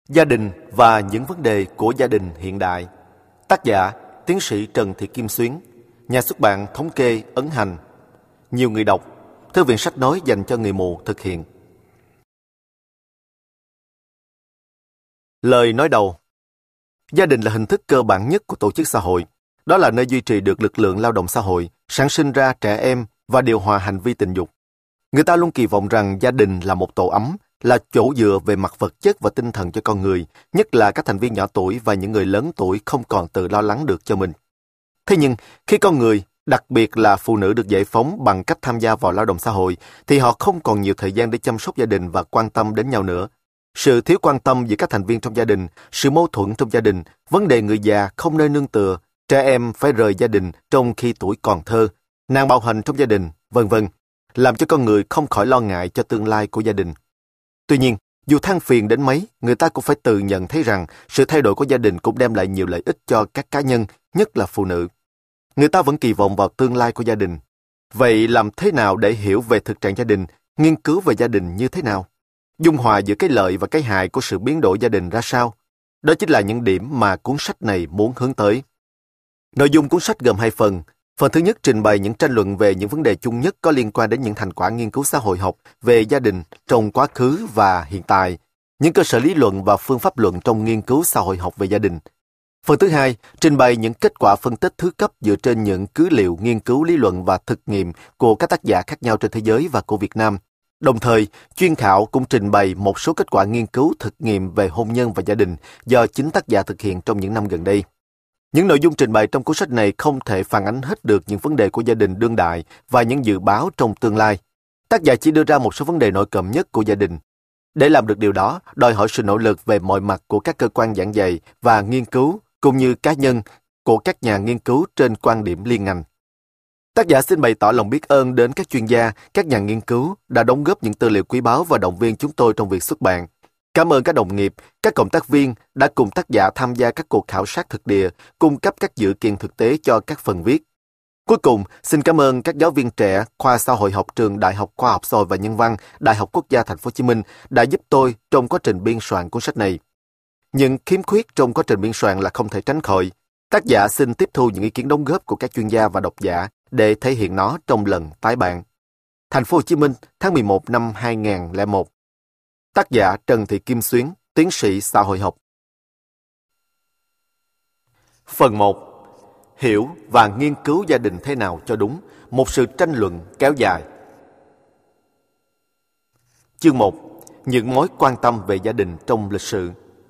Gia đình và những vấn đề của gia đình hiện đại. Tác giả tiến sĩ Trần Thị Kim Xuyến. Nhà xuất bản Thống kê Ấn Hành. Nhiều người đọc. Thư viện sách nói dành cho người mù thực hiện. Lời nói đầu. Gia đình là hình thức cơ bản nhất của tổ chức xã hội. Đó là nơi duy trì được lực lượng lao động xã hội, sản sinh ra trẻ em và điều hòa hành vi tình dục. Người ta luôn kỳ vọng rằng gia đình là một tổ ấm, là chỗ dựa về mặt vật chất và tinh thần cho con người, nhất là các thành viên nhỏ tuổi và những người lớn tuổi không còn tự lo lắng được cho mình. Thế nhưng, khi con người, đặc biệt là phụ nữ được giải phóng bằng cách tham gia vào lao động xã hội, thì họ không còn nhiều thời gian để chăm sóc gia đình và quan tâm đến nhau nữa. Sự thiếu quan tâm giữa các thành viên trong gia đình, sự mâu thuẫn trong gia đình, vấn đề người già không nơi nương tựa, trẻ em phải rời gia đình trong khi tuổi còn thơ, nạn bạo hành trong gia đình, vân vân, làm cho con người không khỏi lo ngại cho tương lai của gia đình. Tuy nhiên, dù than phiền đến mấy, người ta cũng phải tự nhận thấy rằng sự thay đổi của gia đình cũng đem lại nhiều lợi ích cho các cá nhân, nhất là phụ nữ. Người ta vẫn kỳ vọng vào tương lai của gia đình. Vậy làm thế nào để hiểu về thực trạng gia đình, nghiên cứu về gia đình như thế nào? Dung hòa giữa cái lợi và cái hại của sự biến đổi gia đình ra sao? Đó chính là những điểm mà cuốn sách này muốn hướng tới. Nội dung cuốn sách gồm 2 phần. Phần thứ nhất trình bày những tranh luận về những vấn đề chung nhất có liên quan đến những thành quả nghiên cứu xã hội học về gia đình trong quá khứ và hiện tại, những cơ sở lý luận và phương pháp luận trong nghiên cứu xã hội học về gia đình. Phần thứ hai trình bày những kết quả phân tích thứ cấp dựa trên những cứ liệu nghiên cứu lý luận và thực nghiệm của các tác giả khác nhau trên thế giới và của Việt Nam. Đồng thời, chuyên khảo cũng trình bày một số kết quả nghiên cứu thực nghiệm về hôn nhân và gia đình do chính tác giả thực hiện trong những năm gần đây. Những nội dung trình bày trong cuốn sách này không thể phản ánh hết được những vấn đề của gia đình đương đại và những dự báo trong tương lai. Tác giả chỉ đưa ra một số vấn đề nổi cộm nhất của gia đình. Để làm được điều đó, đòi hỏi sự nỗ lực về mọi mặt của các cơ quan giảng dạy và nghiên cứu, cũng như cá nhân của các nhà nghiên cứu trên quan điểm liên ngành. Tác giả xin bày tỏ lòng biết ơn đến các chuyên gia, các nhà nghiên cứu đã đóng góp những tư liệu quý báu và động viên chúng tôi trong việc xuất bản. Cảm ơn các đồng nghiệp, các cộng tác viên đã cùng tác giả tham gia các cuộc khảo sát thực địa, cung cấp các dữ kiện thực tế cho các phần viết. Cuối cùng, xin cảm ơn các giáo viên trẻ khoa xã hội học trường Đại học Khoa học Xã hội và Nhân văn, Đại học Quốc gia Thành phố Hồ Chí Minh đã giúp tôi trong quá trình biên soạn cuốn sách này. Những khiếm khuyết trong quá trình biên soạn là không thể tránh khỏi. Tác giả xin tiếp thu những ý kiến đóng góp của các chuyên gia và độc giả để thể hiện nó trong lần tái bản. Thành phố Hồ Chí Minh, tháng 11 năm 2001. Tác giả Trần Thị Kim Xuyến, tiến sĩ xã hội học. Phần 1. Hiểu và nghiên cứu gia đình thế nào cho đúng, một sự tranh luận kéo dài. Chương 1. Những mối quan tâm về gia đình trong lịch sử.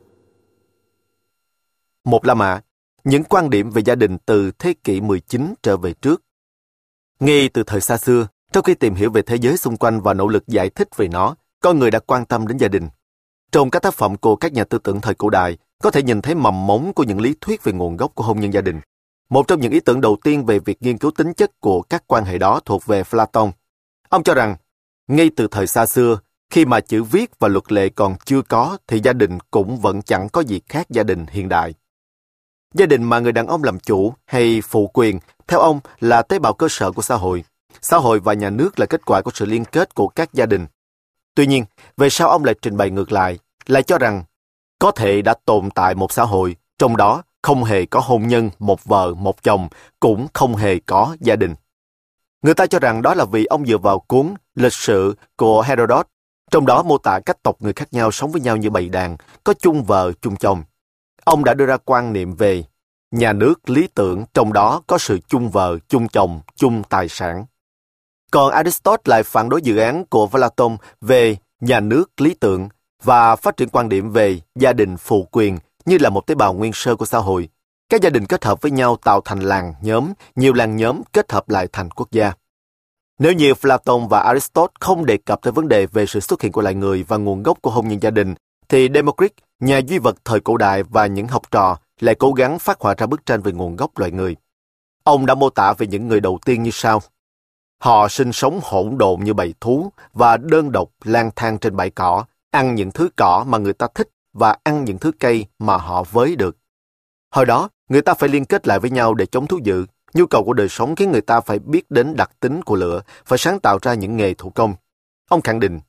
Một là mã, những quan điểm về gia đình từ thế kỷ 19 trở về trước. Ngay từ thời xa xưa, trong khi tìm hiểu về thế giới xung quanh và nỗ lực giải thích về nó, con người đã quan tâm đến gia đình. Trong các tác phẩm của các nhà tư tưởng thời cổ đại, có thể nhìn thấy mầm mống của những lý thuyết về nguồn gốc của hôn nhân gia đình. Một trong những ý tưởng đầu tiên về việc nghiên cứu tính chất của các quan hệ đó thuộc về Platon. Ông cho rằng, ngay từ thời xa xưa, khi mà chữ viết và luật lệ còn chưa có, thì gia đình cũng vẫn chẳng có gì khác gia đình hiện đại. Gia đình mà người đàn ông làm chủ hay phụ quyền, theo ông là tế bào cơ sở của xã hội. Xã hội và nhà nước là kết quả của sự liên kết của các gia đình. Tuy nhiên, về sau ông lại trình bày ngược lại cho rằng có thể đã tồn tại một xã hội, trong đó không hề có hôn nhân, một vợ, một chồng, cũng không hề có gia đình. Người ta cho rằng đó là vì ông dựa vào cuốn Lịch sử của Herodot, trong đó mô tả các tộc người khác nhau sống với nhau như bầy đàn, có chung vợ, chung chồng. Ông đã đưa ra quan niệm về nhà nước lý tưởng, trong đó có sự chung vợ, chung chồng, chung tài sản. Còn Aristotle lại phản đối dự án của Platon về nhà nước lý tưởng và phát triển quan điểm về gia đình phụ quyền như là một tế bào nguyên sơ của xã hội. Các gia đình kết hợp với nhau tạo thành làng nhóm, nhiều làng nhóm kết hợp lại thành quốc gia. Nếu như Platon và Aristotle không đề cập tới vấn đề về sự xuất hiện của loài người và nguồn gốc của hôn nhân gia đình, thì Democritus, nhà duy vật thời cổ đại và những học trò lại cố gắng phát họa ra bức tranh về nguồn gốc loài người. Ông đã mô tả về những người đầu tiên như sau. Họ sinh sống hỗn độn như bầy thú và đơn độc lang thang trên bãi cỏ, ăn những thứ cỏ mà người ta thích và ăn những thứ cây mà họ với được. Hồi đó, người ta phải liên kết lại với nhau để chống thú dữ. Nhu cầu của đời sống khiến người ta phải biết đến đặc tính của lửa, phải sáng tạo ra những nghề thủ công. Ông khẳng định,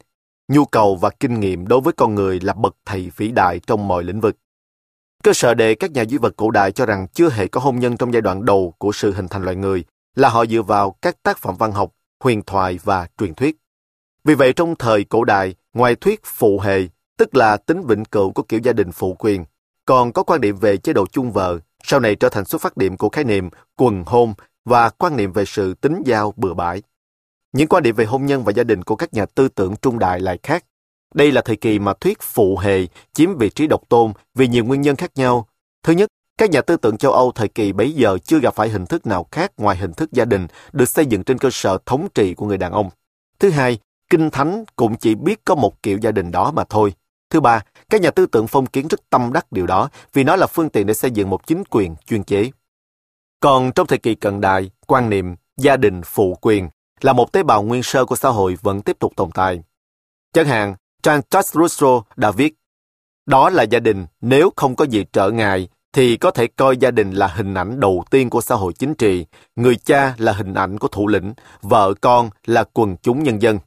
nhu cầu và kinh nghiệm đối với con người là bậc thầy vĩ đại trong mọi lĩnh vực. Cơ sở để các nhà duy vật cổ đại cho rằng chưa hề có hôn nhân trong giai đoạn đầu của sự hình thành loài người là họ dựa vào các tác phẩm văn học, huyền thoại và truyền thuyết. Vì vậy trong thời cổ đại, ngoài thuyết phụ hệ, tức là tính vĩnh cửu của kiểu gia đình phụ quyền, còn có quan niệm về chế độ chung vợ, sau này trở thành xuất phát điểm của khái niệm quần hôn và quan niệm về sự tính giao bừa bãi. Những quan điểm về hôn nhân và gia đình của các nhà tư tưởng trung đại lại khác. Đây là thời kỳ mà thuyết phụ hệ chiếm vị trí độc tôn vì nhiều nguyên nhân khác nhau. Thứ nhất, các nhà tư tưởng châu Âu thời kỳ bấy giờ chưa gặp phải hình thức nào khác ngoài hình thức gia đình được xây dựng trên cơ sở thống trị của người đàn ông. Thứ hai, Kinh Thánh cũng chỉ biết có một kiểu gia đình đó mà thôi. Thứ ba, các nhà tư tưởng phong kiến rất tâm đắc điều đó vì nó là phương tiện để xây dựng một chính quyền chuyên chế. Còn trong thời kỳ cận đại, quan niệm gia đình phụ quyền là một tế bào nguyên sơ của xã hội vẫn tiếp tục tồn tại. Chẳng hạn, Jean-Jacques Rousseau đã viết, đó là gia đình nếu không có gì trở ngại thì có thể coi gia đình là hình ảnh đầu tiên của xã hội chính trị, người cha là hình ảnh của thủ lĩnh, vợ con là quần chúng nhân dân.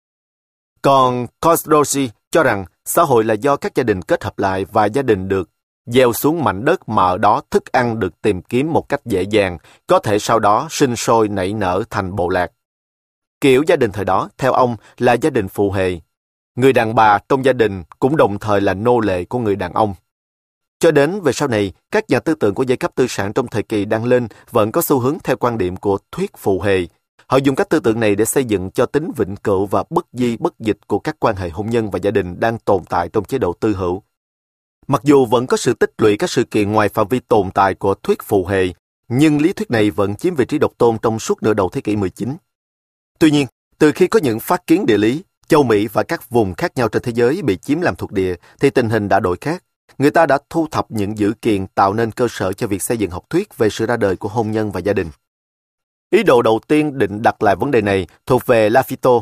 Còn Cosrosi cho rằng xã hội là do các gia đình kết hợp lại và gia đình được gieo xuống mảnh đất mà ở đó thức ăn được tìm kiếm một cách dễ dàng, có thể sau đó sinh sôi nảy nở thành bộ lạc. Kiểu gia đình thời đó, theo ông, là gia đình phụ hệ. Người đàn bà trong gia đình cũng đồng thời là nô lệ của người đàn ông. Cho đến về sau này, các nhà tư tưởng của giai cấp tư sản trong thời kỳ đang lên vẫn có xu hướng theo quan điểm của thuyết phụ hệ. Họ dùng các tư tưởng này để xây dựng cho tính vĩnh cửu và bất di bất dịch của các quan hệ hôn nhân và gia đình đang tồn tại trong chế độ tư hữu. Mặc dù vẫn có sự tích lũy các sự kiện ngoài phạm vi tồn tại của thuyết phụ hệ, nhưng lý thuyết này vẫn chiếm vị trí độc tôn trong suốt nửa đầu thế kỷ 19. Tuy nhiên, từ khi có những phát kiến địa lý, châu Mỹ và các vùng khác nhau trên thế giới bị chiếm làm thuộc địa, thì tình hình đã đổi khác. Người ta đã thu thập những dữ kiện tạo nên cơ sở cho việc xây dựng học thuyết về sự ra đời của hôn nhân và gia đình. Ý đồ đầu tiên định đặt lại vấn đề này thuộc về Lafitau,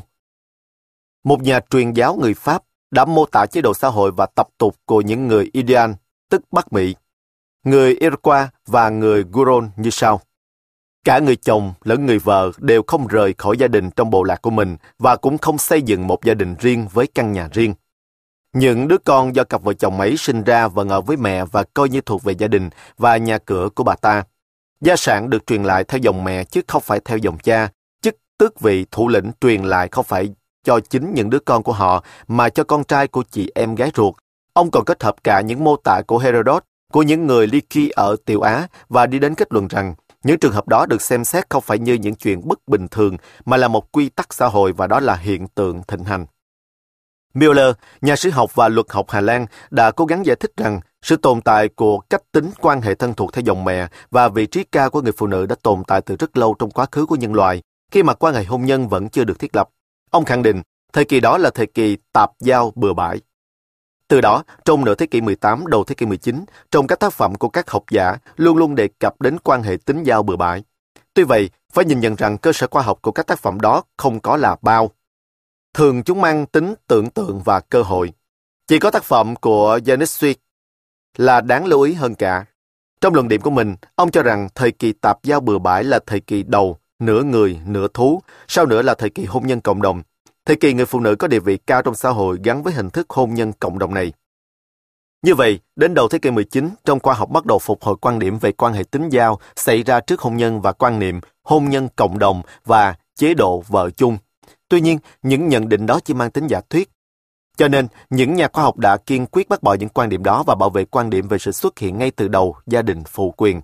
một nhà truyền giáo người Pháp đã mô tả chế độ xã hội và tập tục của những người Indian, tức Bắc Mỹ, người Iroquois và người Huron như sau. Cả người chồng lẫn người vợ đều không rời khỏi gia đình trong bộ lạc của mình và cũng không xây dựng một gia đình riêng với căn nhà riêng. Những đứa con do cặp vợ chồng ấy sinh ra vẫn ở với mẹ và coi như thuộc về gia đình và nhà cửa của bà ta. Gia sản được truyền lại theo dòng mẹ chứ không phải theo dòng cha. Chức tước vị thủ lĩnh truyền lại không phải cho chính những đứa con của họ mà cho con trai của chị em gái ruột. Ông còn kết hợp cả những mô tả của Herodot, của những người Lyci ở Tiểu Á và đi đến kết luận rằng những trường hợp đó được xem xét không phải như những chuyện bất bình thường mà là một quy tắc xã hội và đó là hiện tượng thịnh hành. Müller, nhà sử học và luật học Hà Lan, đã cố gắng giải thích rằng sự tồn tại của cách tính quan hệ thân thuộc theo dòng mẹ và vị trí cao của người phụ nữ đã tồn tại từ rất lâu trong quá khứ của nhân loại, khi mà quan hệ hôn nhân vẫn chưa được thiết lập. Ông khẳng định, thời kỳ đó là thời kỳ tạp giao bừa bãi. Từ đó, trong nửa thế kỷ 18, đầu thế kỷ 19, trong các tác phẩm của các học giả luôn luôn đề cập đến quan hệ tính giao bừa bãi. Tuy vậy, phải nhìn nhận rằng cơ sở khoa học của các tác phẩm đó không có là bao. Thường chúng mang tính tưởng tượng và cơ hội. Chỉ có tác phẩm của Janusz là đáng lưu ý hơn cả. Trong luận điểm của mình, ông cho rằng thời kỳ tạp giao bừa bãi là thời kỳ đầu, nửa người, nửa thú, sau nữa là thời kỳ hôn nhân cộng đồng. Thời kỳ người phụ nữ có địa vị cao trong xã hội gắn với hình thức hôn nhân cộng đồng này. Như vậy, đến đầu thế kỷ 19, trong khoa học bắt đầu phục hồi quan điểm về quan hệ tính giao xảy ra trước hôn nhân và quan niệm hôn nhân cộng đồng và chế độ vợ chung. Tuy nhiên, những nhận định đó chỉ mang tính giả thuyết. Cho nên, những nhà khoa học đã kiên quyết bác bỏ những quan điểm đó và bảo vệ quan điểm về sự xuất hiện ngay từ đầu gia đình phụ quyền.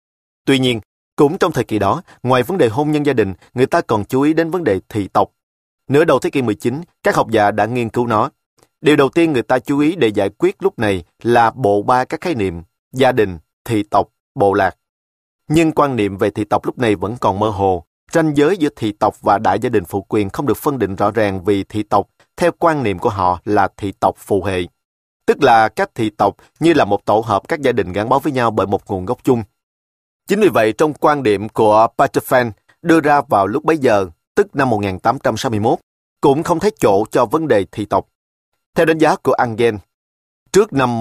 Tuy nhiên, cũng trong thời kỳ đó, ngoài vấn đề hôn nhân gia đình, người ta còn chú ý đến vấn đề thị tộc. Nửa đầu thế kỷ 19, các học giả đã nghiên cứu nó. Điều đầu tiên người ta chú ý để giải quyết lúc này là bộ ba các khái niệm gia đình, thị tộc, bộ lạc. Nhưng quan niệm về thị tộc lúc này vẫn còn mơ hồ. Ranh giới giữa thị tộc và đại gia đình phụ quyền không được phân định rõ ràng vì thị tộc, theo quan niệm của họ, là thị tộc phụ hệ. Tức là các thị tộc như là một tổ hợp các gia đình gắn bó với nhau bởi một nguồn gốc chung. Chính vì vậy, trong quan điểm của Paterfeld đưa ra vào lúc bấy giờ, tức năm 1861, cũng không thấy chỗ cho vấn đề thị tộc. Theo đánh giá của Engel, trước năm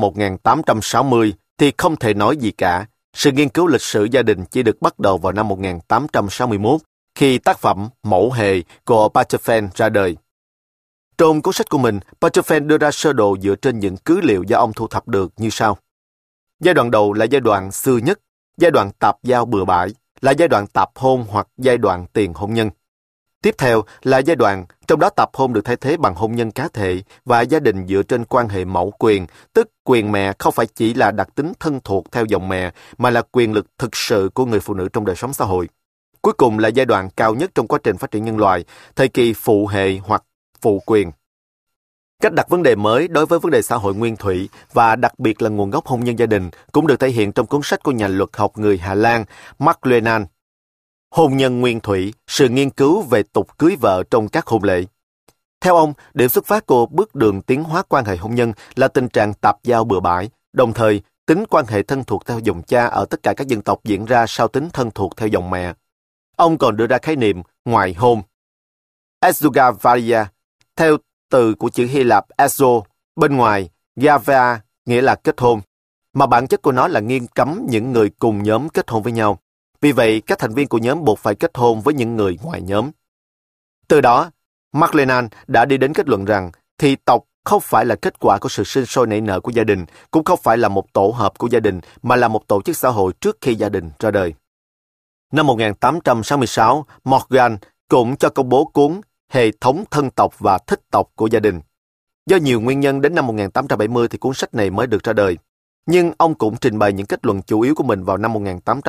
1860 thì không thể nói gì cả. Sự nghiên cứu lịch sử gia đình chỉ được bắt đầu vào năm 1861, khi tác phẩm Mẫu Hề của Paterfeld ra đời. Trong cuốn sách của mình, Paterfeld đưa ra sơ đồ dựa trên những cứ liệu do ông thu thập được như sau. Giai đoạn đầu là giai đoạn xưa nhất, giai đoạn tạp giao bừa bãi, là giai đoạn tạp hôn hoặc giai đoạn tiền hôn nhân. Tiếp theo là giai đoạn trong đó tạp hôn được thay thế bằng hôn nhân cá thể và gia đình dựa trên quan hệ mẫu quyền, tức quyền mẹ không phải chỉ là đặc tính thân thuộc theo dòng mẹ, mà là quyền lực thực sự của người phụ nữ trong đời sống xã hội. Cuối cùng là giai đoạn cao nhất trong quá trình phát triển nhân loại, thời kỳ phụ hệ hoặc phụ quyền. Cách đặt vấn đề mới đối với vấn đề xã hội nguyên thủy và đặc biệt là nguồn gốc hôn nhân gia đình cũng được thể hiện trong cuốn sách của nhà luật học người Hà Lan Mark Lenan. Hôn nhân nguyên thủy, sự nghiên cứu về tục cưới vợ trong các hôn lễ. Theo ông, điểm xuất phát của bước đường tiến hóa quan hệ hôn nhân là tình trạng tạp giao bừa bãi, đồng thời tính quan hệ thân thuộc theo dòng cha ở tất cả các dân tộc diễn ra sau tính thân thuộc theo dòng mẹ. Ông còn đưa ra khái niệm ngoại hôn, exugavalia, theo từ của chữ Hy Lạp exo, bên ngoài, gavea, nghĩa là kết hôn, mà bản chất của nó là nghiêm cấm những người cùng nhóm kết hôn với nhau. Vì vậy, các thành viên của nhóm buộc phải kết hôn với những người ngoài nhóm. Từ đó, Mark Lenan đã đi đến kết luận rằng thị tộc không phải là kết quả của sự sinh sôi nảy nở của gia đình, cũng không phải là một tổ hợp của gia đình, mà là một tổ chức xã hội trước khi gia đình ra đời. Năm 1866, Morgan cũng cho công bố cuốn Hệ thống thân tộc và thích tộc của gia đình. Do nhiều nguyên nhân đến năm 1870 thì cuốn sách này mới được ra đời. Nhưng ông cũng trình bày những kết luận chủ yếu của mình vào năm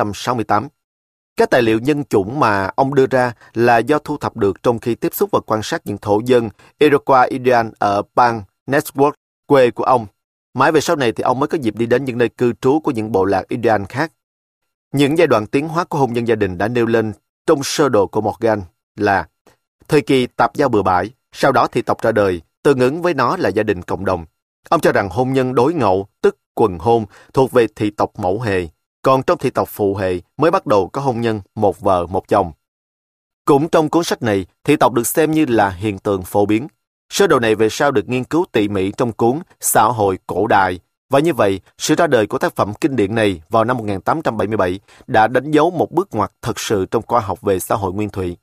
1868. Các tài liệu nhân chủng mà ông đưa ra là do thu thập được trong khi tiếp xúc và quan sát những thổ dân Iroquois Indian ở bang Network, quê của ông. Mãi về sau này thì ông mới có dịp đi đến những nơi cư trú của những bộ lạc Indian khác. Những giai đoạn tiến hóa của hôn nhân gia đình đã nêu lên trong sơ đồ của Morgan là thời kỳ tạp giao bừa bãi, sau đó thị tộc ra đời, tương ứng với nó là gia đình cộng đồng. Ông cho rằng hôn nhân đối ngẫu, tức quần hôn, thuộc về thị tộc mẫu hệ, còn trong thị tộc phụ hệ mới bắt đầu có hôn nhân một vợ một chồng. Cũng trong cuốn sách này, thị tộc được xem như là hiện tượng phổ biến. Sơ đồ này về sau được nghiên cứu tỉ mỉ trong cuốn Xã hội cổ đại, và như vậy, sự ra đời của tác phẩm kinh điển này vào năm 1877 đã đánh dấu một bước ngoặt thật sự trong khoa học về xã hội nguyên thủy.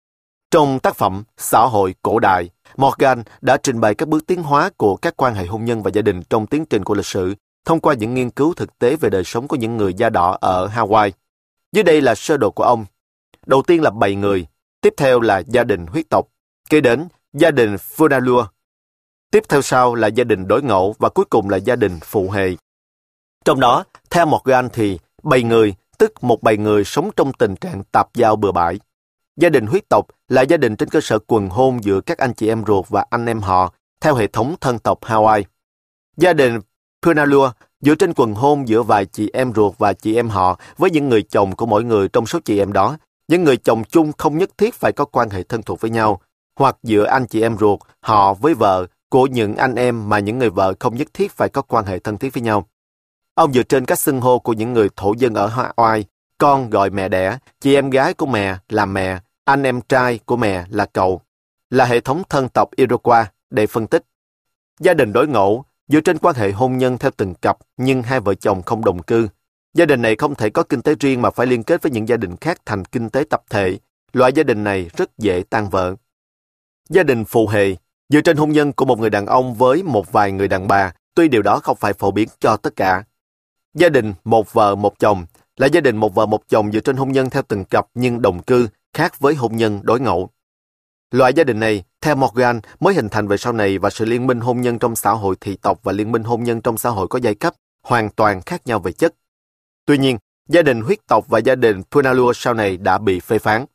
Trong tác phẩm Xã hội cổ đại, Morgan đã trình bày các bước tiến hóa của các quan hệ hôn nhân và gia đình trong tiến trình của lịch sử thông qua những nghiên cứu thực tế về đời sống của những người da đỏ ở Hawaii. Dưới đây là sơ đồ của ông. Đầu tiên là bầy người, tiếp theo là gia đình huyết tộc, kế đến gia đình Funalua, tiếp theo sau là gia đình đối ngẫu và cuối cùng là gia đình phụ hệ. Trong đó, theo Morgan thì bầy người, tức một bầy người sống trong tình trạng tạp giao bừa bãi. Gia đình huyết tộc là gia đình trên cơ sở quần hôn giữa các anh chị em ruột và anh em họ theo hệ thống thân tộc Hawaii. Gia đình Punalua dựa trên quần hôn giữa vài chị em ruột và chị em họ với những người chồng của mỗi người trong số chị em đó. Những người chồng chung không nhất thiết phải có quan hệ thân thuộc với nhau, hoặc giữa anh chị em ruột, họ với vợ của những anh em mà những người vợ không nhất thiết phải có quan hệ thân thiết với nhau. Ông dựa trên các xưng hô của những người thổ dân ở Hawaii, con gọi mẹ đẻ, chị em gái của mẹ là mẹ, anh em trai của mẹ là cậu, là hệ thống thân tộc Iroquois để phân tích. Gia đình đối ngẫu dựa trên quan hệ hôn nhân theo từng cặp nhưng hai vợ chồng không đồng cư. Gia đình này không thể có kinh tế riêng mà phải liên kết với những gia đình khác thành kinh tế tập thể. Loại gia đình này rất dễ tan vỡ. Gia đình phụ hệ dựa trên hôn nhân của một người đàn ông với một vài người đàn bà, tuy điều đó không phải phổ biến cho tất cả. Gia đình một vợ một chồng là gia đình một vợ một chồng dựa trên hôn nhân theo từng cặp nhưng đồng cư, khác với hôn nhân đối ngẫu. Loại gia đình này, theo Morgan, mới hình thành về sau này và sự liên minh hôn nhân trong xã hội thị tộc và liên minh hôn nhân trong xã hội có giai cấp hoàn toàn khác nhau về chất. Tuy nhiên, gia đình huyết tộc và gia đình Punalua sau này đã bị phê phán.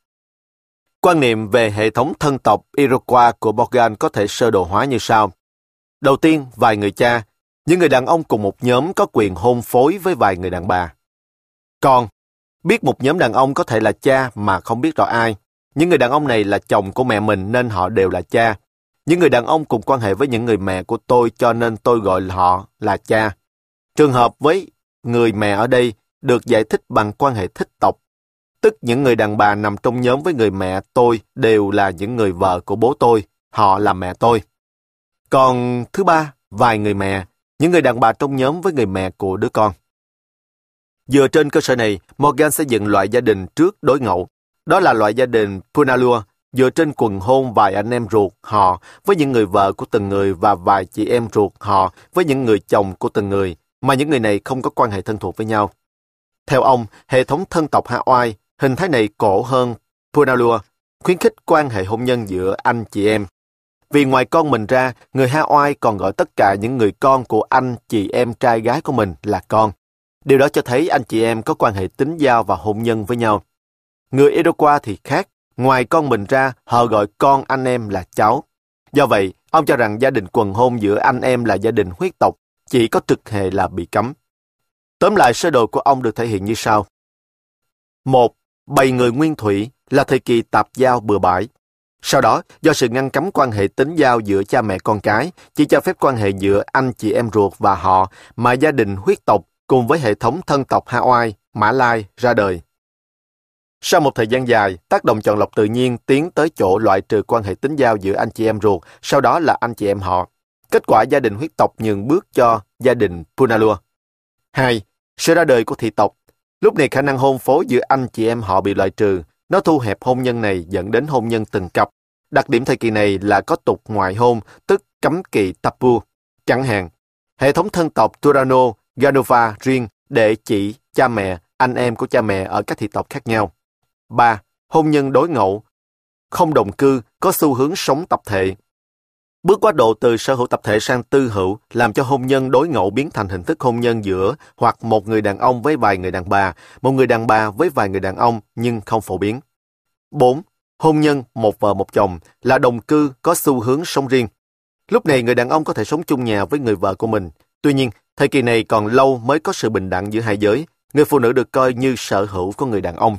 Quan niệm về hệ thống thân tộc Iroquois của Morgan có thể sơ đồ hóa như sau. Đầu tiên, vài người cha, những người đàn ông cùng một nhóm có quyền hôn phối với vài người đàn bà. Con, biết một nhóm đàn ông có thể là cha mà không biết rõ ai. Những người đàn ông này là chồng của mẹ mình nên họ đều là cha. Những người đàn ông cùng quan hệ với những người mẹ của tôi cho nên tôi gọi họ là cha. Trường hợp với người mẹ ở đây được giải thích bằng quan hệ thích tộc. Tức những người đàn bà nằm trong nhóm với người mẹ tôi đều là những người vợ của bố tôi, họ là mẹ tôi. Còn thứ ba, vài người mẹ, những người đàn bà trong nhóm với người mẹ của đứa con. Dựa trên cơ sở này, Morgan xây dựng loại gia đình trước đối ngẫu. Đó là loại gia đình Punalua, dựa trên quần hôn vài anh em ruột họ với những người vợ của từng người và vài chị em ruột họ với những người chồng của từng người, mà những người này không có quan hệ thân thuộc với nhau. Theo ông, hệ thống thân tộc Hawaii, hình thái này cổ hơn Punalua, khuyến khích quan hệ hôn nhân giữa anh chị em. Vì ngoài con mình ra, người Hawaii còn gọi tất cả những người con của anh chị em trai gái của mình là con. Điều đó cho thấy anh chị em có quan hệ tín giao và hôn nhân với nhau. Người Iroquois thì khác, ngoài con mình ra, họ gọi con anh em là cháu. Do vậy, ông cho rằng gia đình quần hôn giữa anh em là gia đình huyết tộc, chỉ có trực hệ là bị cấm. Tóm lại, sơ đồ của ông được thể hiện như sau. 1. Bầy người nguyên thủy là thời kỳ tạp giao bừa bãi. Sau đó, do sự ngăn cấm quan hệ tín giao giữa cha mẹ con cái, chỉ cho phép quan hệ giữa anh chị em ruột và họ, mà gia đình huyết tộc cùng với hệ thống thân tộc Hawaii, Mã Lai ra đời. Sau một thời gian dài, tác động chọn lọc tự nhiên tiến tới chỗ loại trừ quan hệ tín giao giữa anh chị em ruột, sau đó là anh chị em họ. Kết quả gia đình huyết tộc nhường bước cho gia đình Punalua. 2. Sự ra đời của thị tộc. Lúc này khả năng hôn phối giữa anh chị em họ bị loại trừ. Nó thu hẹp hôn nhân này dẫn đến hôn nhân từng cặp. Đặc điểm thời kỳ này là có tục ngoại hôn, tức cấm kỵ tapu. Chẳng hạn, hệ thống thân tộc Turano, Ganova riêng để chỉ cha mẹ, anh em của cha mẹ ở các thị tộc khác nhau. 3. Hôn nhân đối ngẫu, không đồng cư, có xu hướng sống tập thể. Bước quá độ từ sở hữu tập thể sang tư hữu làm cho hôn nhân đối ngẫu biến thành hình thức hôn nhân giữa hoặc một người đàn ông với vài người đàn bà, một người đàn bà với vài người đàn ông nhưng không phổ biến. 4. Hôn nhân một vợ một chồng là đồng cư có xu hướng sống riêng. Lúc này người đàn ông có thể sống chung nhà với người vợ của mình. Tuy nhiên, thời kỳ này còn lâu mới có sự bình đẳng giữa hai giới. Người phụ nữ được coi như sở hữu của người đàn ông.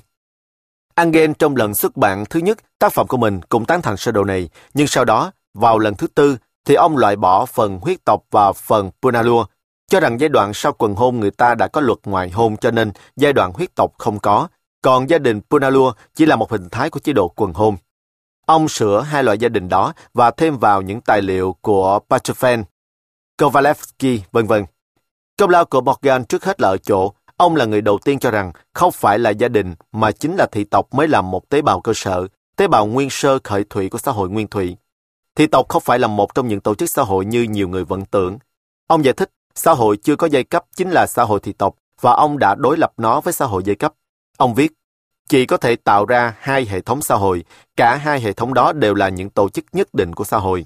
Engel trong lần xuất bản thứ nhất tác phẩm của mình cũng tán thành sơ đồ này, nhưng sau đó, vào lần thứ tư, thì ông loại bỏ phần huyết tộc và phần Punalua, cho rằng giai đoạn sau quần hôn người ta đã có luật ngoại hôn cho nên giai đoạn huyết tộc không có, còn gia đình Punalua chỉ là một hình thái của chế độ quần hôn. Ông sửa hai loại gia đình đó và thêm vào những tài liệu của Pachofen, Kovalevsky, v.v. Công lao của Morgan trước hết là ở chỗ, ông là người đầu tiên cho rằng không phải là gia đình mà chính là thị tộc mới là một tế bào cơ sở, tế bào nguyên sơ khởi thủy của xã hội nguyên thủy. Thị tộc không phải là một trong những tổ chức xã hội như nhiều người vẫn tưởng. Ông giải thích, xã hội chưa có giai cấp chính là xã hội thị tộc và ông đã đối lập nó với xã hội giai cấp. Ông viết, chỉ có thể tạo ra hai hệ thống xã hội, cả hai hệ thống đó đều là những tổ chức nhất định của xã hội.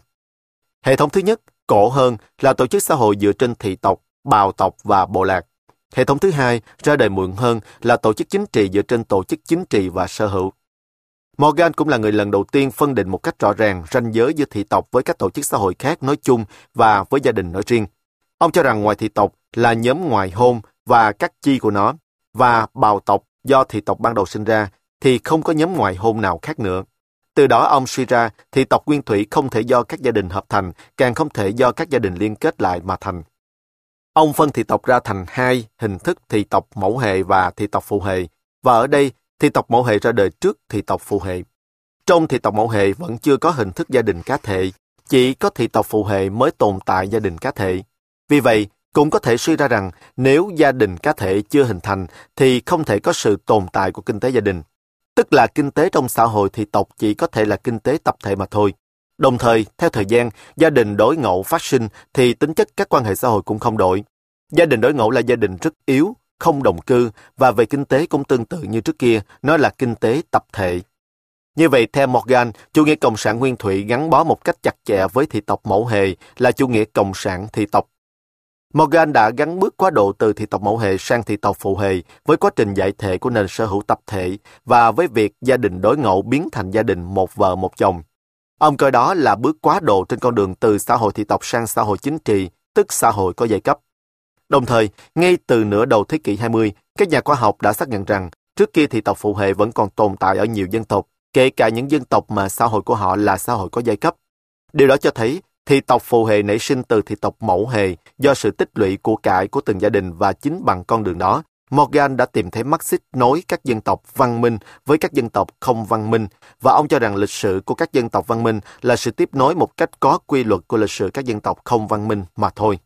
Hệ thống thứ nhất, cổ hơn, là tổ chức xã hội dựa trên thị tộc, bào tộc và bộ lạc. Hệ thống thứ hai, ra đời muộn hơn, là tổ chức chính trị dựa trên tổ chức chính trị và sở hữu. Morgan cũng là người lần đầu tiên phân định một cách rõ ràng ranh giới giữa thị tộc với các tổ chức xã hội khác nói chung và với gia đình nói riêng. Ông cho rằng ngoài thị tộc là nhóm ngoại hôn và các chi của nó, và bào tộc do thị tộc ban đầu sinh ra, thì không có nhóm ngoại hôn nào khác nữa. Từ đó ông suy ra thị tộc nguyên thủy không thể do các gia đình hợp thành, càng không thể do các gia đình liên kết lại mà thành. Ông phân thị tộc ra thành hai hình thức thị tộc mẫu hệ và thị tộc phụ hệ, và ở đây thị tộc mẫu hệ ra đời trước thị tộc phụ hệ. Trong thị tộc mẫu hệ vẫn chưa có hình thức gia đình cá thể, chỉ có thị tộc phụ hệ mới tồn tại gia đình cá thể. Vì vậy, cũng có thể suy ra rằng nếu gia đình cá thể chưa hình thành thì không thể có sự tồn tại của kinh tế gia đình. Tức là kinh tế trong xã hội thị tộc chỉ có thể là kinh tế tập thể mà thôi. Đồng thời, theo thời gian, gia đình đối ngẫu phát sinh thì tính chất các quan hệ xã hội cũng không đổi. Gia đình đối ngẫu là gia đình rất yếu, không đồng cư, và về kinh tế cũng tương tự như trước kia, nó là kinh tế tập thể. Như vậy, theo Morgan, chủ nghĩa cộng sản nguyên thủy gắn bó một cách chặt chẽ với thị tộc mẫu hệ là chủ nghĩa cộng sản thị tộc. Morgan đã gắn bước quá độ từ thị tộc mẫu hệ sang thị tộc phụ hệ với quá trình giải thể của nền sở hữu tập thể và với việc gia đình đối ngẫu biến thành gia đình một vợ một chồng. Ông coi đó là bước quá độ trên con đường từ xã hội thị tộc sang xã hội chính trị, tức xã hội có giai cấp. Đồng thời, ngay từ nửa đầu thế kỷ 20, các nhà khoa học đã xác nhận rằng trước kia thị tộc phụ hệ vẫn còn tồn tại ở nhiều dân tộc, kể cả những dân tộc mà xã hội của họ là xã hội có giai cấp. Điều đó cho thấy thị tộc phụ hệ nảy sinh từ thị tộc mẫu hệ do sự tích lũy của cải của từng gia đình, và chính bằng con đường đó, Morgan đã tìm thấy Marxist nối các dân tộc văn minh với các dân tộc không văn minh, và ông cho rằng lịch sử của các dân tộc văn minh là sự tiếp nối một cách có quy luật của lịch sử các dân tộc không văn minh mà thôi.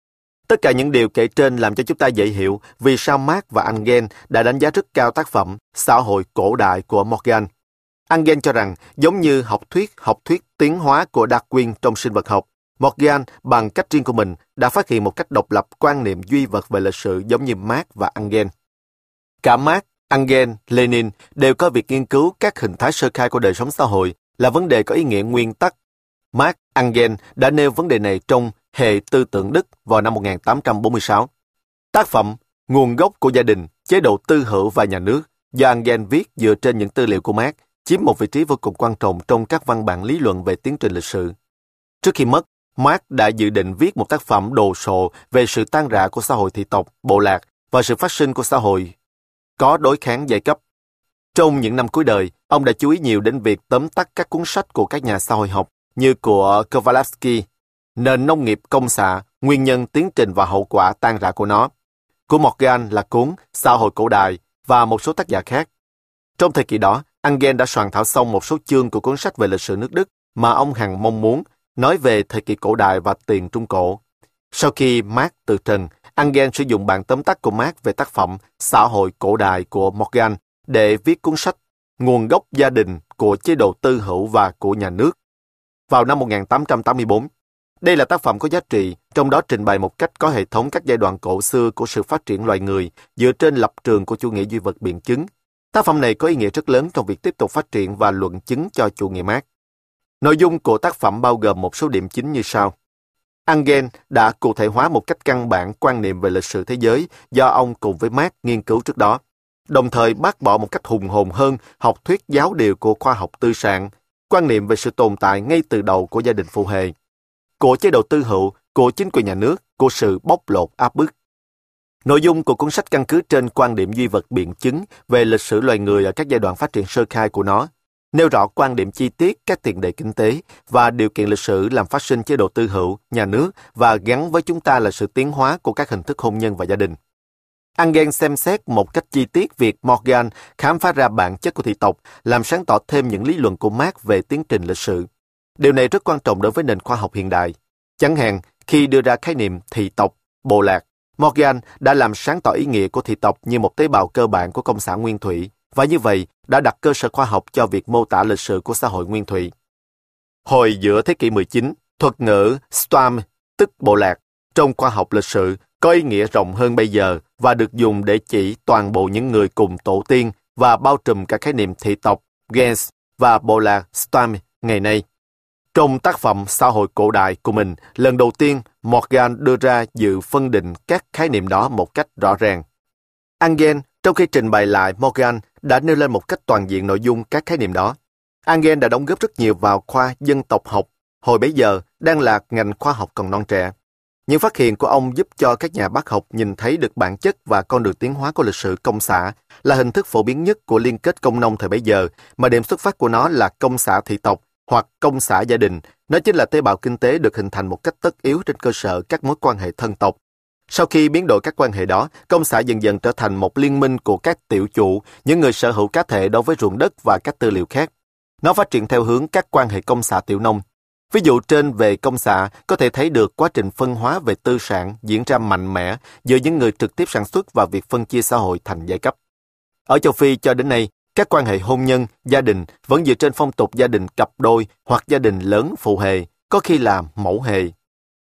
Tất cả những điều kể trên làm cho chúng ta dễ hiểu vì sao Marx và Engel đã đánh giá rất cao tác phẩm Xã hội cổ đại của Morgan. Engel cho rằng, giống như học thuyết tiến hóa của Darwin trong sinh vật học, Morgan bằng cách riêng của mình đã phát hiện một cách độc lập quan niệm duy vật về lịch sử giống như Marx và Engel. Cả Marx, Engel, Lenin đều coi việc nghiên cứu các hình thái sơ khai của đời sống xã hội là vấn đề có ý nghĩa nguyên tắc. Marx, Engel đã nêu vấn đề này trong Hệ tư tưởng Đức vào năm 1846. Tác phẩm Nguồn gốc của gia đình, chế độ tư hữu và nhà nước do Engel viết dựa trên những tư liệu của Marx chiếm một vị trí vô cùng quan trọng trong các văn bản lý luận về tiến trình lịch sử. Trước khi mất, Marx đã dự định viết một tác phẩm đồ sộ về sự tan rã của xã hội thị tộc, bộ lạc và sự phát sinh của xã hội có đối kháng giai cấp. Trong những năm cuối đời, ông đã chú ý nhiều đến việc tóm tắt các cuốn sách của các nhà xã hội học như của Kowalski, Nền nông nghiệp công xã, Nguyên nhân, tiến trình và hậu quả tan rã của nó, của Morgan là cuốn Xã hội cổ đại và một số tác giả khác. Trong thời kỳ đó, Engel đã soạn thảo xong một số chương của cuốn sách về lịch sử nước Đức mà ông hằng mong muốn nói về thời kỳ cổ đại và tiền Trung Cổ. Sau khi Marx từ trần, Engel sử dụng bản tóm tắt của Marx về tác phẩm Xã hội cổ đại của Morgan để viết cuốn sách Nguồn gốc gia đình của chế độ tư hữu và của nhà nước vào năm 1884. Đây là tác phẩm có giá trị, trong đó trình bày một cách có hệ thống các giai đoạn cổ xưa của sự phát triển loài người dựa trên lập trường của chủ nghĩa duy vật biện chứng. Tác phẩm này có ý nghĩa rất lớn trong việc tiếp tục phát triển và luận chứng cho chủ nghĩa Marx. Nội dung của tác phẩm bao gồm một số điểm chính như sau. Engel đã cụ thể hóa một cách căn bản quan niệm về lịch sử thế giới do ông cùng với Marx nghiên cứu trước đó, đồng thời bác bỏ một cách hùng hồn hơn học thuyết giáo điều của khoa học tư sản, quan niệm về sự tồn tại ngay từ đầu của gia đình phụ hệ, của chế độ tư hữu, của chính quyền nhà nước, của sự bóc lột áp bức. Nội dung của cuốn sách căn cứ trên quan điểm duy vật biện chứng về lịch sử loài người ở các giai đoạn phát triển sơ khai của nó, nêu rõ quan điểm chi tiết các tiền đề kinh tế và điều kiện lịch sử làm phát sinh chế độ tư hữu, nhà nước và gắn với chúng ta là sự tiến hóa của các hình thức hôn nhân và gia đình. Engel xem xét một cách chi tiết việc Morgan khám phá ra bản chất của thị tộc, làm sáng tỏ thêm những lý luận của Marx về tiến trình lịch sử. Điều này rất quan trọng đối với nền khoa học hiện đại. Chẳng hạn, khi đưa ra khái niệm thị tộc, bộ lạc, Morgan đã làm sáng tỏ ý nghĩa của thị tộc như một tế bào cơ bản của công xã nguyên thủy, và như vậy đã đặt cơ sở khoa học cho việc mô tả lịch sử của xã hội nguyên thủy. Hồi giữa thế kỷ 19, thuật ngữ Stamm, tức bộ lạc, trong khoa học lịch sử có ý nghĩa rộng hơn bây giờ và được dùng để chỉ toàn bộ những người cùng tổ tiên và bao trùm cả khái niệm thị tộc, gens và bộ lạc Stamm ngày nay. Trong tác phẩm Xã hội cổ đại của mình, lần đầu tiên Morgan đưa ra dự phân định các khái niệm đó một cách rõ ràng. Engel, trong khi trình bày lại Morgan, đã nêu lên một cách toàn diện nội dung các khái niệm đó. Engel đã đóng góp rất nhiều vào khoa dân tộc học, hồi bấy giờ đang là ngành khoa học còn non trẻ. Những phát hiện của ông giúp cho các nhà bác học nhìn thấy được bản chất và con đường tiến hóa của lịch sử công xã, là hình thức phổ biến nhất của liên kết công nông thời bấy giờ, mà điểm xuất phát của nó là công xã thị tộc hoặc công xã gia đình. Nó chính là tế bào kinh tế được hình thành một cách tất yếu trên cơ sở các mối quan hệ thân tộc. Sau khi biến đổi các quan hệ đó, công xã dần dần trở thành một liên minh của các tiểu chủ, những người sở hữu cá thể đối với ruộng đất và các tư liệu khác. Nó phát triển theo hướng các quan hệ công xã tiểu nông. Ví dụ trên về công xã có thể thấy được quá trình phân hóa về tư sản diễn ra mạnh mẽ giữa những người trực tiếp sản xuất và việc phân chia xã hội thành giai cấp. Ở châu Phi cho đến nay, các quan hệ hôn nhân, gia đình vẫn dựa trên phong tục gia đình cặp đôi hoặc gia đình lớn phụ hệ, có khi là mẫu hệ.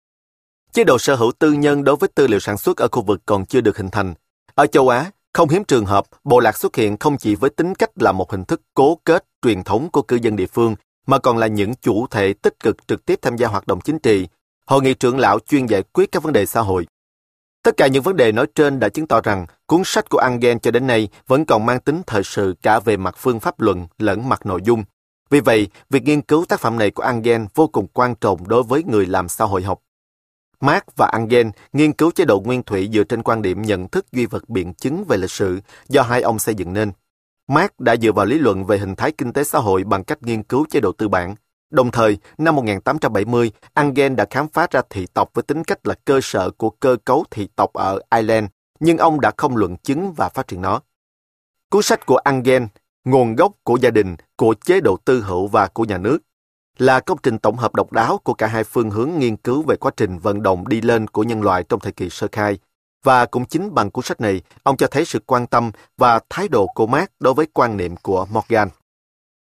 Chế độ sở hữu tư nhân đối với tư liệu sản xuất ở khu vực còn chưa được hình thành. Ở châu Á, không hiếm trường hợp bộ lạc xuất hiện không chỉ với tính cách là một hình thức cố kết truyền thống của cư dân địa phương, mà còn là những chủ thể tích cực trực tiếp tham gia hoạt động chính trị, hội nghị trưởng lão chuyên giải quyết các vấn đề xã hội. Tất cả những vấn đề nói trên đã chứng tỏ rằng cuốn sách của Engel cho đến nay vẫn còn mang tính thời sự cả về mặt phương pháp luận lẫn mặt nội dung. Vì vậy, việc nghiên cứu tác phẩm này của Engel vô cùng quan trọng đối với người làm xã hội học. Marx và Engel nghiên cứu chế độ nguyên thủy dựa trên quan điểm nhận thức duy vật biện chứng về lịch sử do hai ông xây dựng nên. Marx đã dựa vào lý luận về hình thái kinh tế xã hội bằng cách nghiên cứu chế độ tư bản. Đồng thời, năm 1870, Engel đã khám phá ra thị tộc với tính cách là cơ sở của cơ cấu thị tộc ở Ireland, nhưng ông đã không luận chứng và phát triển nó. Cuốn sách của Engel, Nguồn gốc của gia đình, của chế độ tư hữu và của nhà nước, là công trình tổng hợp độc đáo của cả hai phương hướng nghiên cứu về quá trình vận động đi lên của nhân loại trong thời kỳ sơ khai. Và cũng chính bằng cuốn sách này, ông cho thấy sự quan tâm và thái độ của Marx đối với quan niệm của Morgan.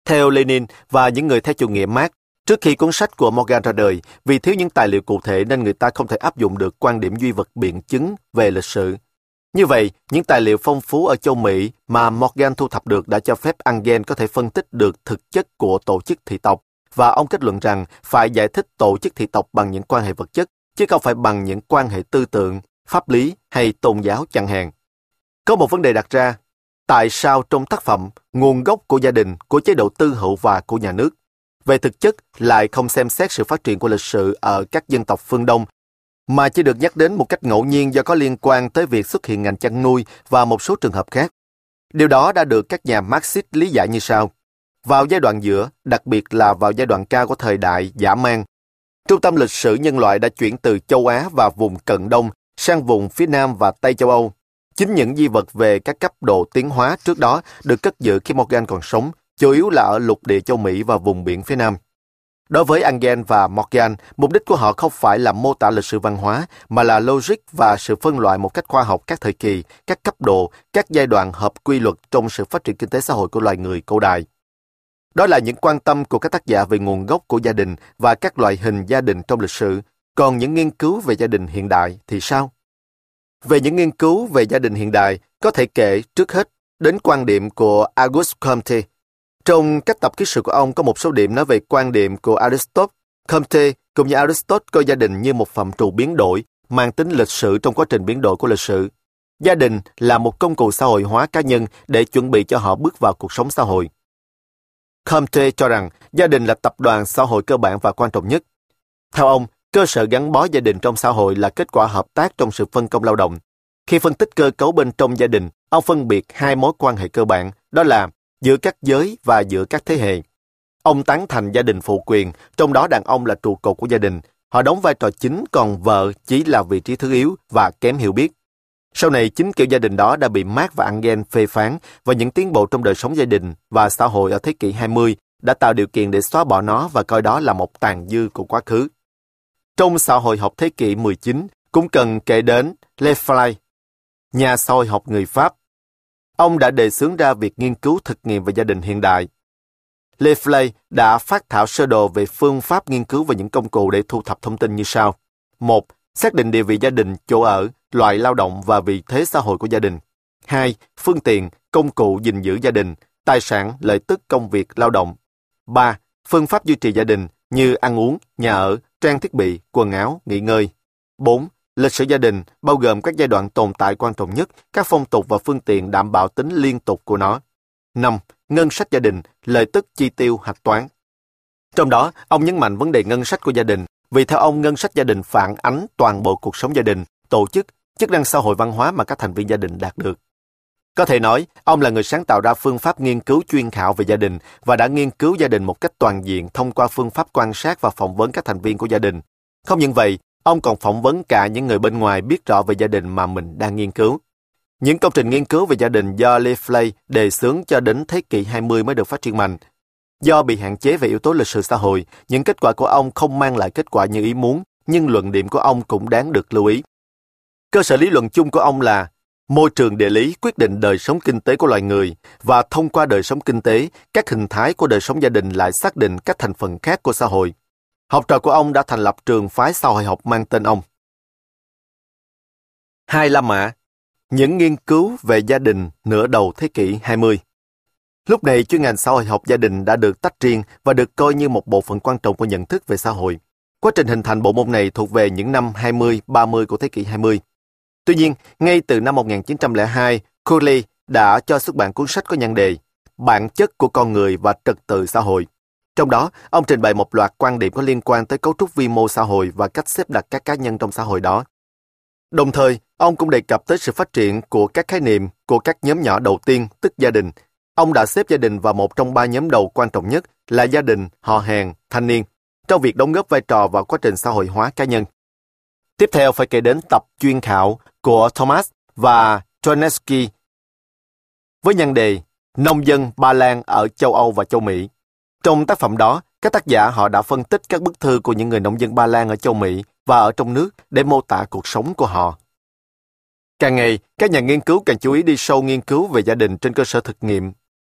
Theo Lenin và những người theo chủ nghĩa Marx, trước khi cuốn sách của Morgan ra đời, vì thiếu những tài liệu cụ thể nên người ta không thể áp dụng được quan điểm duy vật biện chứng về lịch sử. Như vậy, những tài liệu phong phú ở châu Mỹ mà Morgan thu thập được đã cho phép Engels có thể phân tích được thực chất của tổ chức thị tộc, và ông kết luận rằng phải giải thích tổ chức thị tộc bằng những quan hệ vật chất, chứ không phải bằng những quan hệ tư tưởng, pháp lý hay tôn giáo chẳng hạn. Có một vấn đề đặt ra, tại sao trong tác phẩm nguồn gốc của gia đình, của chế độ tư hữu và của nhà nước, về thực chất lại không xem xét sự phát triển của lịch sử ở các dân tộc phương Đông, mà chỉ được nhắc đến một cách ngẫu nhiên do có liên quan tới việc xuất hiện ngành chăn nuôi và một số trường hợp khác. Điều đó đã được các nhà Marxist lý giải như sau. Vào giai đoạn giữa, đặc biệt là vào giai đoạn cao của thời đại dã man, trung tâm lịch sử nhân loại đã chuyển từ châu Á và vùng Cận Đông sang vùng phía Nam và Tây châu Âu. Chính những di vật về các cấp độ tiến hóa trước đó được cất giữ khi Morgan còn sống, chủ yếu là ở lục địa châu Mỹ và vùng biển phía Nam. Đối với Engels và Morgan, mục đích của họ không phải là mô tả lịch sử văn hóa, mà là logic và sự phân loại một cách khoa học các thời kỳ, các cấp độ, các giai đoạn hợp quy luật trong sự phát triển kinh tế xã hội của loài người cổ đại. Đó là những quan tâm của các tác giả về nguồn gốc của gia đình và các loại hình gia đình trong lịch sử. Còn những nghiên cứu về gia đình hiện đại thì sao? Về những nghiên cứu về gia đình hiện đại, có thể kể trước hết đến quan điểm của Auguste Comte. Trong các tập ký sự của ông có một số điểm nói về quan điểm của Aristotle. Comte cũng như Aristotle coi gia đình như một phạm trù biến đổi, mang tính lịch sử trong quá trình biến đổi của lịch sử. Gia đình là một công cụ xã hội hóa cá nhân để chuẩn bị cho họ bước vào cuộc sống xã hội. Comte cho rằng gia đình là tập đoàn xã hội cơ bản và quan trọng nhất. Theo ông, cơ sở gắn bó gia đình trong xã hội là kết quả hợp tác trong sự phân công lao động. Khi phân tích cơ cấu bên trong gia đình, ông phân biệt hai mối quan hệ cơ bản, đó là giữa các giới và giữa các thế hệ. Ông tán thành gia đình phụ quyền, trong đó đàn ông là trụ cột của gia đình. Họ đóng vai trò chính, còn vợ chỉ là vị trí thứ yếu và kém hiểu biết. Sau này, chính kiểu gia đình đó đã bị Marx và Engels phê phán, và những tiến bộ trong đời sống gia đình và xã hội ở thế kỷ 20 đã tạo điều kiện để xóa bỏ nó và coi đó là một tàn dư của quá khứ. Trong xã hội học thế kỷ 19, cũng cần kể đến Le Flay, nhà xã hội học người Pháp. Ông đã đề xướng ra việc nghiên cứu thực nghiệm về gia đình hiện đại. Le Flay đã phát thảo sơ đồ về phương pháp nghiên cứu và những công cụ để thu thập thông tin như sau. 1. Xác định địa vị gia đình, chỗ ở, loại lao động và vị thế xã hội của gia đình. 2. Phương tiện, công cụ gìn giữ gia đình, tài sản, lợi tức công việc, lao động. 3. Phương pháp duy trì gia đình như ăn uống, nhà ở, trang thiết bị, quần áo, nghỉ ngơi. 4. Lịch sử gia đình bao gồm các giai đoạn tồn tại quan trọng nhất, các phong tục và phương tiện đảm bảo tính liên tục của nó. 5. Ngân sách gia đình, lợi tức chi tiêu hạch toán. Trong đó, ông nhấn mạnh vấn đề ngân sách của gia đình, vì theo ông ngân sách gia đình phản ánh toàn bộ cuộc sống gia đình, tổ chức, chức năng xã hội văn hóa mà các thành viên gia đình đạt được. Có thể nói, ông là người sáng tạo ra phương pháp nghiên cứu chuyên khảo về gia đình và đã nghiên cứu gia đình một cách toàn diện thông qua phương pháp quan sát và phỏng vấn các thành viên của gia đình. Không những vậy, ông còn phỏng vấn cả những người bên ngoài biết rõ về gia đình mà mình đang nghiên cứu. Những công trình nghiên cứu về gia đình do Le Flay đề xướng cho đến thế kỷ 20 mới được phát triển mạnh. Do bị hạn chế về yếu tố lịch sử xã hội, những kết quả của ông không mang lại kết quả như ý muốn, nhưng luận điểm của ông cũng đáng được lưu ý. Cơ sở lý luận chung của ông là môi trường địa lý quyết định đời sống kinh tế của loài người, và thông qua đời sống kinh tế, các hình thái của đời sống gia đình lại xác định các thành phần khác của xã hội. Học trò của ông đã thành lập trường phái xã hội học mang tên ông. 2. La Mã. Những nghiên cứu về gia đình nửa đầu thế kỷ 20. Lúc này, chuyên ngành xã hội học gia đình đã được tách riêng và được coi như một bộ phận quan trọng của nhận thức về xã hội. Quá trình hình thành bộ môn này thuộc về những năm 20-30 của thế kỷ 20. Tuy nhiên, ngay từ năm 1902, Curley đã cho xuất bản cuốn sách có nhan đề Bản chất của con người và trật tự xã hội. Trong đó, ông trình bày một loạt quan điểm có liên quan tới cấu trúc vi mô xã hội và cách xếp đặt các cá nhân trong xã hội đó. Đồng thời, ông cũng đề cập tới sự phát triển của các khái niệm của các nhóm nhỏ đầu tiên, tức gia đình. Ông đã xếp gia đình vào một trong 3 nhóm đầu quan trọng nhất là gia đình, họ hàng, thanh niên, trong việc đóng góp vai trò vào quá trình xã hội hóa cá nhân. Tiếp theo phải kể đến tập chuyên khảo của Thomas và Troneski với nhan đề Nông dân Ba Lan ở châu Âu và châu Mỹ. Trong tác phẩm đó, các tác giả họ đã phân tích các bức thư của những người nông dân Ba Lan ở châu Mỹ và ở trong nước để mô tả cuộc sống của họ. Càng ngày, các nhà nghiên cứu càng chú ý đi sâu nghiên cứu về gia đình trên cơ sở thực nghiệm.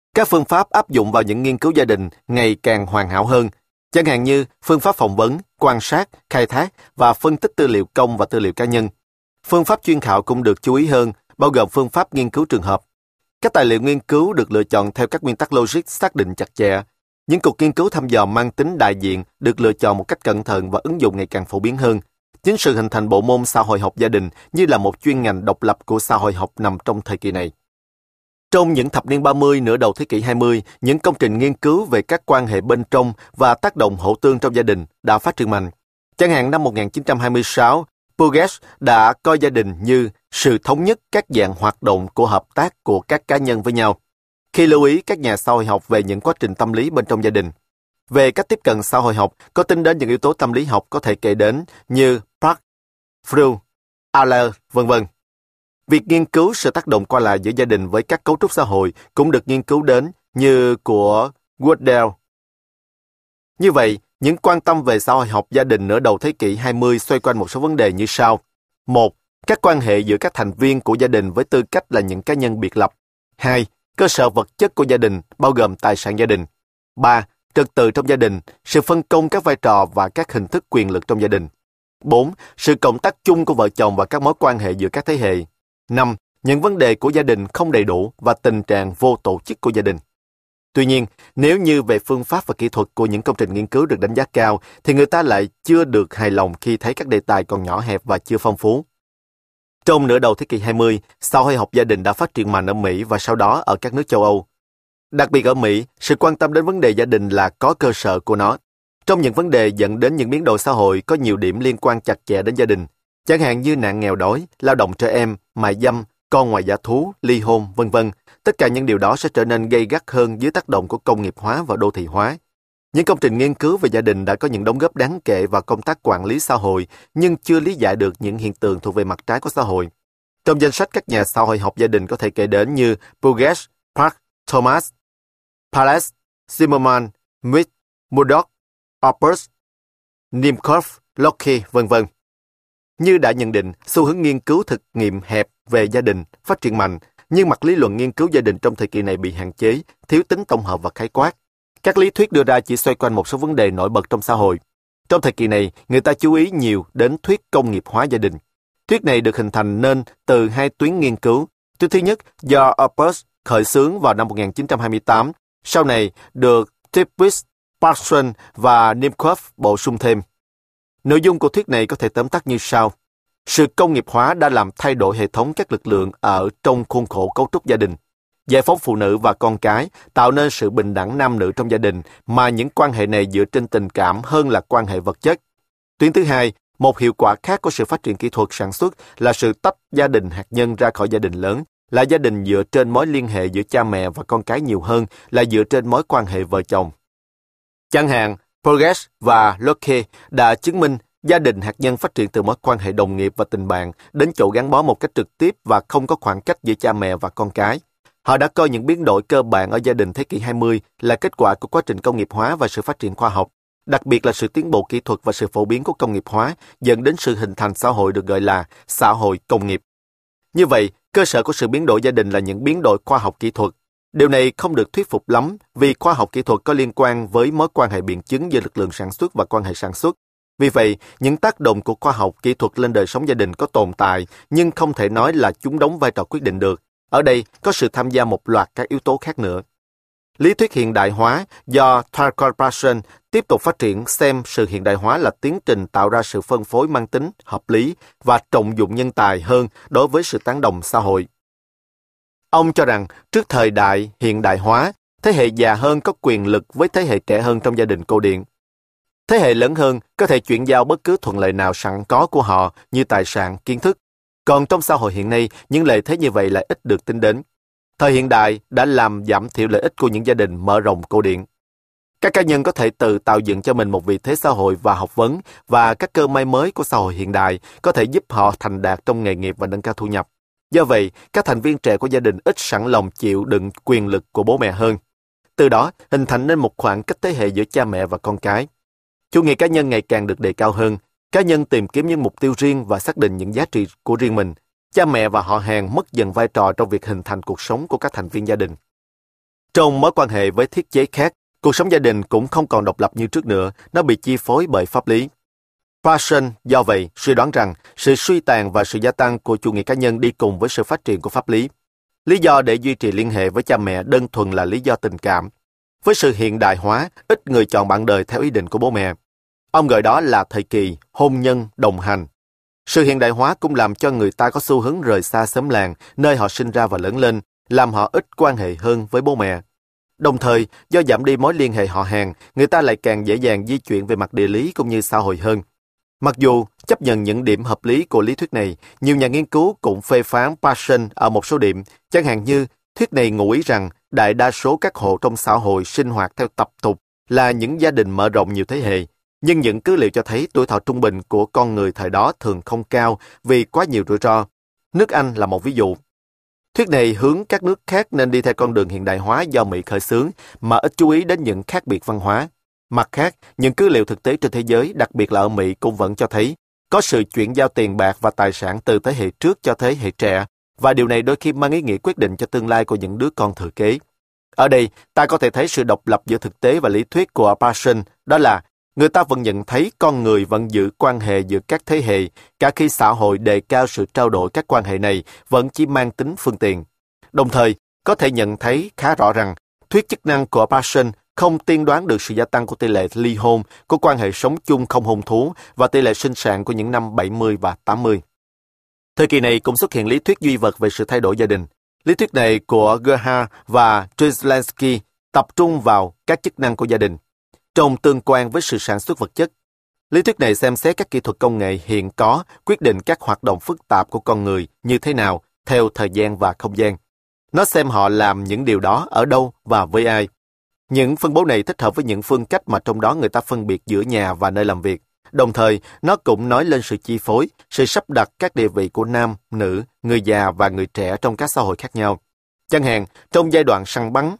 Các phương pháp áp dụng vào những nghiên cứu gia đình ngày càng hoàn hảo hơn, chẳng hạn như phương pháp phỏng vấn, quan sát, khai thác và phân tích tư liệu công và tư liệu cá nhân. Phương pháp chuyên khảo cũng được chú ý hơn, bao gồm phương pháp nghiên cứu trường hợp. Các tài liệu nghiên cứu được lựa chọn theo các nguyên tắc logic xác định chặt chẽ. Những cuộc nghiên cứu thăm dò mang tính đại diện được lựa chọn một cách cẩn thận và ứng dụng ngày càng phổ biến hơn. Chính sự hình thành bộ môn xã hội học gia đình như là một chuyên ngành độc lập của xã hội học nằm trong thời kỳ này. Trong những thập niên 30 nửa đầu thế kỷ 20, những công trình nghiên cứu về các quan hệ bên trong và tác động hậu tương trong gia đình đã phát triển mạnh. Chẳng hạn năm 1926, Burgess đã coi gia đình như sự thống nhất các dạng hoạt động của hợp tác của các cá nhân với nhau, khi lưu ý các nhà xã hội học về những quá trình tâm lý bên trong gia đình. Về cách tiếp cận xã hội học, có tính đến những yếu tố tâm lý học có thể kể đến như Park, Freud, Adler, v.v. Việc nghiên cứu sự tác động qua lại giữa gia đình với các cấu trúc xã hội cũng được nghiên cứu đến như của Woodell. Như vậy, những quan tâm về xã hội học gia đình nửa đầu thế kỷ 20 xoay quanh một số vấn đề như sau. 1. Các quan hệ giữa các thành viên của gia đình với tư cách là những cá nhân biệt lập. 2. Cơ sở vật chất của gia đình, bao gồm tài sản gia đình. 3. Trật tự trong gia đình, sự phân công các vai trò và các hình thức quyền lực trong gia đình. 4. Sự cộng tác chung của vợ chồng và các mối quan hệ giữa các thế hệ. 5. Những vấn đề của gia đình không đầy đủ và tình trạng vô tổ chức của gia đình. Tuy nhiên, nếu như về phương pháp và kỹ thuật của những công trình nghiên cứu được đánh giá cao, thì người ta lại chưa được hài lòng khi thấy các đề tài còn nhỏ hẹp và chưa phong phú. Trong nửa đầu thế kỷ 20, xã hội học gia đình đã phát triển mạnh ở Mỹ và sau đó ở các nước châu Âu. Đặc biệt ở Mỹ, sự quan tâm đến vấn đề gia đình là có cơ sở của nó. Trong những vấn đề dẫn đến những biến đổi xã hội có nhiều điểm liên quan chặt chẽ đến gia đình, chẳng hạn như nạn nghèo đói, lao động trẻ em, mại dâm, con ngoài giá thú, ly hôn, v.v. Tất cả những điều đó sẽ trở nên gay gắt hơn dưới tác động của công nghiệp hóa và đô thị hóa. Những công trình nghiên cứu về gia đình đã có những đóng góp đáng kể vào công tác quản lý xã hội, nhưng chưa lý giải được những hiện tượng thuộc về mặt trái của xã hội. Trong danh sách các nhà xã hội học gia đình có thể kể đến như Burgess, Park, Thomas, Pallas, Zimmerman, Smith, Murdoch, Oppers, Nimcoff, Locke, v.v. Như đã nhận định, xu hướng nghiên cứu thực nghiệm hẹp về gia đình phát triển mạnh, nhưng mặt lý luận nghiên cứu gia đình trong thời kỳ này bị hạn chế, thiếu tính tổng hợp và khái quát. Các lý thuyết đưa ra chỉ xoay quanh một số vấn đề nổi bật trong xã hội. Trong thời kỳ này, người ta chú ý nhiều đến thuyết công nghiệp hóa gia đình. Thuyết này được hình thành nên từ hai tuyến nghiên cứu. Tuyến thứ nhất do Oppers khởi xướng vào năm 1928, sau này được Tirpitz, Parsons và Nimcoff bổ sung thêm. Nội dung của thuyết này có thể tóm tắt như sau. Sự công nghiệp hóa đã làm thay đổi hệ thống các lực lượng ở trong khuôn khổ cấu trúc gia đình. Giải phóng phụ nữ và con cái tạo nên sự bình đẳng nam nữ trong gia đình mà những quan hệ này dựa trên tình cảm hơn là quan hệ vật chất. Tuyến thứ hai, một hiệu quả khác của sự phát triển kỹ thuật sản xuất là sự tách gia đình hạt nhân ra khỏi gia đình lớn, là gia đình dựa trên mối liên hệ giữa cha mẹ và con cái nhiều hơn là dựa trên mối quan hệ vợ chồng. Chẳng hạn, Burgess và Locke đã chứng minh gia đình hạt nhân phát triển từ mối quan hệ đồng nghiệp và tình bạn đến chỗ gắn bó một cách trực tiếp và không có khoảng cách giữa cha mẹ và con cái. Họ đã coi những biến đổi cơ bản ở gia đình thế kỷ 20 là kết quả của quá trình công nghiệp hóa và sự phát triển khoa học, đặc biệt là sự tiến bộ kỹ thuật và sự phổ biến của công nghiệp hóa dẫn đến sự hình thành xã hội được gọi là xã hội công nghiệp. Như vậy, cơ sở của sự biến đổi gia đình là những biến đổi khoa học kỹ thuật. Điều này không được thuyết phục lắm vì khoa học kỹ thuật có liên quan với mối quan hệ biện chứng giữa lực lượng sản xuất và quan hệ sản xuất. Vì vậy, những tác động của khoa học kỹ thuật lên đời sống gia đình có tồn tại, nhưng không thể nói là chúng đóng vai trò quyết định được. Ở đây có sự tham gia một loạt các yếu tố khác nữa. Lý thuyết hiện đại hóa do Tarkon Parsons tiếp tục phát triển xem sự hiện đại hóa là tiến trình tạo ra sự phân phối mang tính hợp lý và trọng dụng nhân tài hơn đối với sự tán đồng xã hội. Ông cho rằng trước thời đại hiện đại hóa, thế hệ già hơn có quyền lực với thế hệ trẻ hơn trong gia đình cổ điển. Thế hệ lớn hơn có thể chuyển giao bất cứ thuận lợi nào sẵn có của họ như tài sản, kiến thức. Còn trong xã hội hiện nay, những lợi thế như vậy lại ít được tính đến. Thời hiện đại đã làm giảm thiểu lợi ích của những gia đình mở rộng cổ điển. Các cá nhân có thể tự tạo dựng cho mình một vị thế xã hội và học vấn, và các cơ may mới của xã hội hiện đại có thể giúp họ thành đạt trong nghề nghiệp và nâng cao thu nhập. Do vậy, các thành viên trẻ của gia đình ít sẵn lòng chịu đựng quyền lực của bố mẹ hơn. Từ đó, hình thành nên một khoảng cách thế hệ giữa cha mẹ và con cái. Chủ nghĩa cá nhân ngày càng được đề cao hơn. Cá nhân tìm kiếm những mục tiêu riêng và xác định những giá trị của riêng mình. Cha mẹ và họ hàng mất dần vai trò trong việc hình thành cuộc sống của các thành viên gia đình. Trong mối quan hệ với thiết chế khác, cuộc sống gia đình cũng không còn độc lập như trước nữa, nó bị chi phối bởi pháp lý. Parson do vậy suy đoán rằng sự suy tàn và sự gia tăng của chủ nghĩa cá nhân đi cùng với sự phát triển của pháp lý. Lý do để duy trì liên hệ với cha mẹ đơn thuần là lý do tình cảm. Với sự hiện đại hóa, ít người chọn bạn đời theo ý định của bố mẹ. Ông gọi đó là thời kỳ hôn nhân đồng hành. Sự hiện đại hóa cũng làm cho người ta có xu hướng rời xa xóm làng, nơi họ sinh ra và lớn lên, làm họ ít quan hệ hơn với bố mẹ. Đồng thời, do giảm đi mối liên hệ họ hàng, người ta lại càng dễ dàng di chuyển về mặt địa lý cũng như xã hội hơn. Mặc dù chấp nhận những điểm hợp lý của lý thuyết này, nhiều nhà nghiên cứu cũng phê phán Parson ở một số điểm, chẳng hạn như thuyết này ngụ ý rằng đại đa số các hộ trong xã hội sinh hoạt theo tập tục là những gia đình mở rộng nhiều thế hệ, nhưng những cứ liệu cho thấy tuổi thọ trung bình của con người thời đó thường không cao vì quá nhiều rủi ro. Nước Anh là một ví dụ. Thuyết này hướng các nước khác nên đi theo con đường hiện đại hóa do Mỹ khởi xướng, mà ít chú ý đến những khác biệt văn hóa. Mặt khác, những cứ liệu thực tế trên thế giới, đặc biệt là ở Mỹ, cũng vẫn cho thấy có sự chuyển giao tiền bạc và tài sản từ thế hệ trước cho thế hệ trẻ, và điều này đôi khi mang ý nghĩa quyết định cho tương lai của những đứa con thừa kế. Ở đây, ta có thể thấy sự độc lập giữa thực tế và lý thuyết của Parson, đó là người ta vẫn nhận thấy con người vẫn giữ quan hệ giữa các thế hệ, cả khi xã hội đề cao sự trao đổi các quan hệ này vẫn chỉ mang tính phương tiện. Đồng thời, có thể nhận thấy khá rõ rằng thuyết chức năng của Parson không tiên đoán được sự gia tăng của tỷ lệ ly hôn, của quan hệ sống chung không hôn thú và tỷ lệ sinh sản của những năm 70 và 80. Thời kỳ này cũng xuất hiện lý thuyết duy vật về sự thay đổi gia đình. Lý thuyết này của Gerhard và Brzezinski tập trung vào các chức năng của gia đình, trong tương quan với sự sản xuất vật chất. Lý thuyết này xem xét các kỹ thuật công nghệ hiện có, quyết định các hoạt động phức tạp của con người như thế nào, theo thời gian và không gian. Nó xem họ làm những điều đó ở đâu và với ai. Những phân bố này thích hợp với những phương cách mà trong đó người ta phân biệt giữa nhà và nơi làm việc. Đồng thời, nó cũng nói lên sự chi phối, sự sắp đặt các địa vị của nam, nữ, người già và người trẻ trong các xã hội khác nhau. Chẳng hạn, trong giai đoạn săn bắn,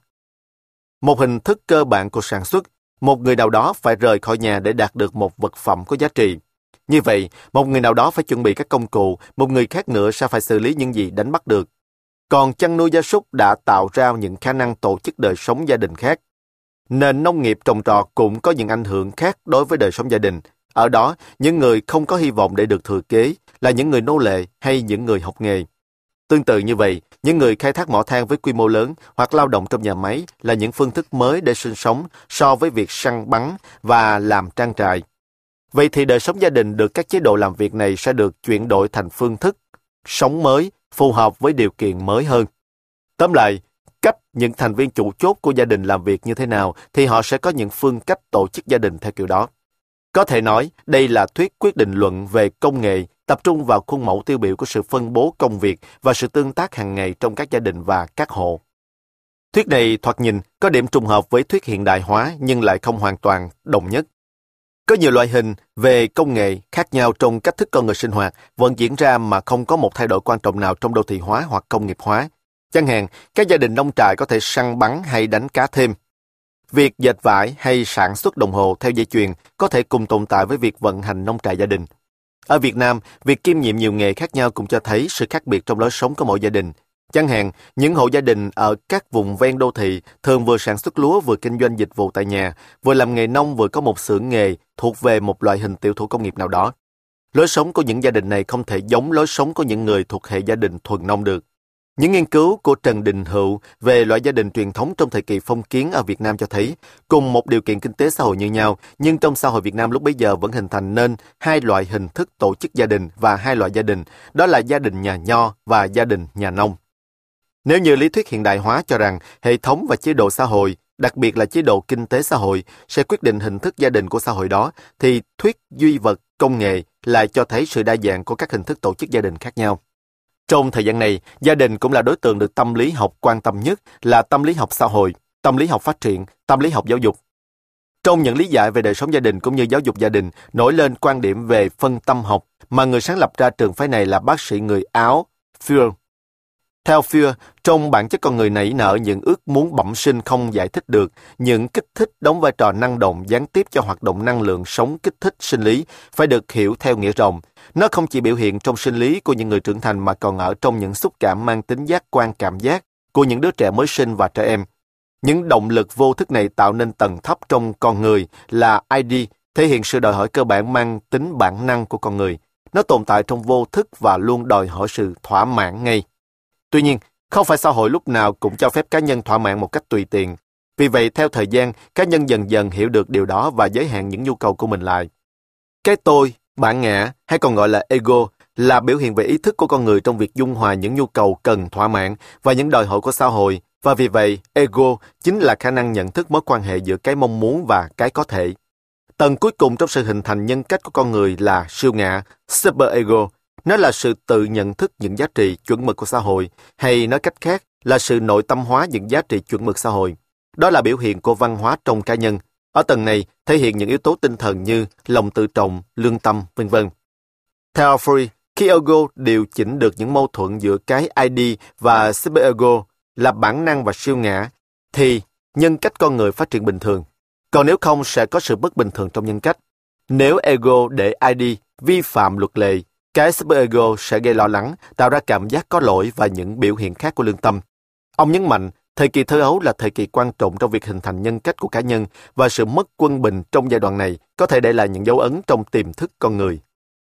một hình thức cơ bản của sản xuất, một người nào đó phải rời khỏi nhà để đạt được một vật phẩm có giá trị. Như vậy, một người nào đó phải chuẩn bị các công cụ, một người khác nữa sẽ phải xử lý những gì đánh bắt được. Còn chăn nuôi gia súc đã tạo ra những khả năng tổ chức đời sống gia đình khác. Nền nông nghiệp trồng trọt cũng có những ảnh hưởng khác đối với đời sống gia đình. Ở đó, những người không có hy vọng để được thừa kế là những người nô lệ hay những người học nghề. Tương tự như vậy, những người khai thác mỏ than với quy mô lớn hoặc lao động trong nhà máy là những phương thức mới để sinh sống so với việc săn bắn và làm trang trại. Vậy thì đời sống gia đình được các chế độ làm việc này sẽ được chuyển đổi thành phương thức sống mới, phù hợp với điều kiện mới hơn. Tóm lại, cách những thành viên chủ chốt của gia đình làm việc như thế nào thì họ sẽ có những phương cách tổ chức gia đình theo kiểu đó. Có thể nói, đây là thuyết quyết định luận về công nghệ, tập trung vào khuôn mẫu tiêu biểu của sự phân bố công việc và sự tương tác hàng ngày trong các gia đình và các hộ. Thuyết này thoạt nhìn có điểm trùng hợp với thuyết hiện đại hóa nhưng lại không hoàn toàn đồng nhất. Có nhiều loại hình về công nghệ khác nhau trong cách thức con người sinh hoạt vẫn diễn ra mà không có một thay đổi quan trọng nào trong đô thị hóa hoặc công nghiệp hóa. Chẳng hạn, các gia đình nông trại có thể săn bắn hay đánh cá thêm. Việc dệt vải hay sản xuất đồng hồ theo dây chuyền có thể cùng tồn tại với việc vận hành nông trại gia đình. Ở Việt Nam, việc kiêm nhiệm nhiều nghề khác nhau cũng cho thấy sự khác biệt trong lối sống của mỗi gia đình. Chẳng hạn, những hộ gia đình ở các vùng ven đô thị thường vừa sản xuất lúa vừa kinh doanh dịch vụ tại nhà, vừa làm nghề nông vừa có một xưởng nghề thuộc về một loại hình tiểu thủ công nghiệp nào đó. Lối sống của những gia đình này không thể giống lối sống của những người thuộc hệ gia đình thuần nông được. Những nghiên cứu của Trần Đình Hữu về loại gia đình truyền thống trong thời kỳ phong kiến ở Việt Nam cho thấy, cùng một điều kiện kinh tế xã hội như nhau, nhưng trong xã hội Việt Nam lúc bấy giờ vẫn hình thành nên hai loại hình thức tổ chức gia đình và hai loại gia đình, đó là gia đình nhà nho và gia đình nhà nông. Nếu như lý thuyết hiện đại hóa cho rằng hệ thống và chế độ xã hội, đặc biệt là chế độ kinh tế xã hội, sẽ quyết định hình thức gia đình của xã hội đó, thì thuyết duy vật công nghệ lại cho thấy sự đa dạng của các hình thức tổ chức gia đình khác nhau. Trong thời gian này, gia đình cũng là đối tượng được tâm lý học quan tâm nhất là tâm lý học xã hội, tâm lý học phát triển, tâm lý học giáo dục. Trong những lý giải về đời sống gia đình cũng như giáo dục gia đình, nổi lên quan điểm về phân tâm học mà người sáng lập ra trường phái này là bác sĩ người Áo, Fuhr. Theo Fuhr, trong bản chất con người nảy nở những ước muốn bẩm sinh không giải thích được, những kích thích đóng vai trò năng động gián tiếp cho hoạt động năng lượng sống kích thích sinh lý, phải được hiểu theo nghĩa rộng. Nó không chỉ biểu hiện trong sinh lý của những người trưởng thành mà còn ở trong những xúc cảm mang tính giác quan cảm giác của những đứa trẻ mới sinh và trẻ em. Những động lực vô thức này tạo nên tầng thấp trong con người là ID, thể hiện sự đòi hỏi cơ bản mang tính bản năng của con người. Nó tồn tại trong vô thức và luôn đòi hỏi sự thỏa mãn ngay. Tuy nhiên, không phải xã hội lúc nào cũng cho phép cá nhân thỏa mãn một cách tùy tiện. Vì vậy, theo thời gian, cá nhân dần dần hiểu được điều đó và giới hạn những nhu cầu của mình lại. Cái tôi, bản ngã, hay còn gọi là ego, là biểu hiện về ý thức của con người trong việc dung hòa những nhu cầu cần thỏa mãn và những đòi hỏi của xã hội, và vì vậy, ego chính là khả năng nhận thức mối quan hệ giữa cái mong muốn và cái có thể. Tầng cuối cùng trong sự hình thành nhân cách của con người là siêu ngã, superego. Nó là sự tự nhận thức những giá trị chuẩn mực của xã hội, hay nói cách khác là sự nội tâm hóa những giá trị chuẩn mực xã hội. Đó là biểu hiện của văn hóa trong cá nhân. Ở tầng này, thể hiện những yếu tố tinh thần như lòng tự trọng, lương tâm, v.v. Theo Freud, khi ego điều chỉnh được những mâu thuẫn giữa cái ID và superego là bản năng và siêu ngã, thì nhân cách con người phát triển bình thường. Còn nếu không, sẽ có sự bất bình thường trong nhân cách. Nếu ego để ID vi phạm luật lệ, cái superego sẽ gây lo lắng, tạo ra cảm giác có lỗi và những biểu hiện khác của lương tâm. Ông nhấn mạnh, thời kỳ thơ ấu là thời kỳ quan trọng trong việc hình thành nhân cách của cá nhân, và sự mất quân bình trong giai đoạn này có thể để lại những dấu ấn trong tiềm thức con người.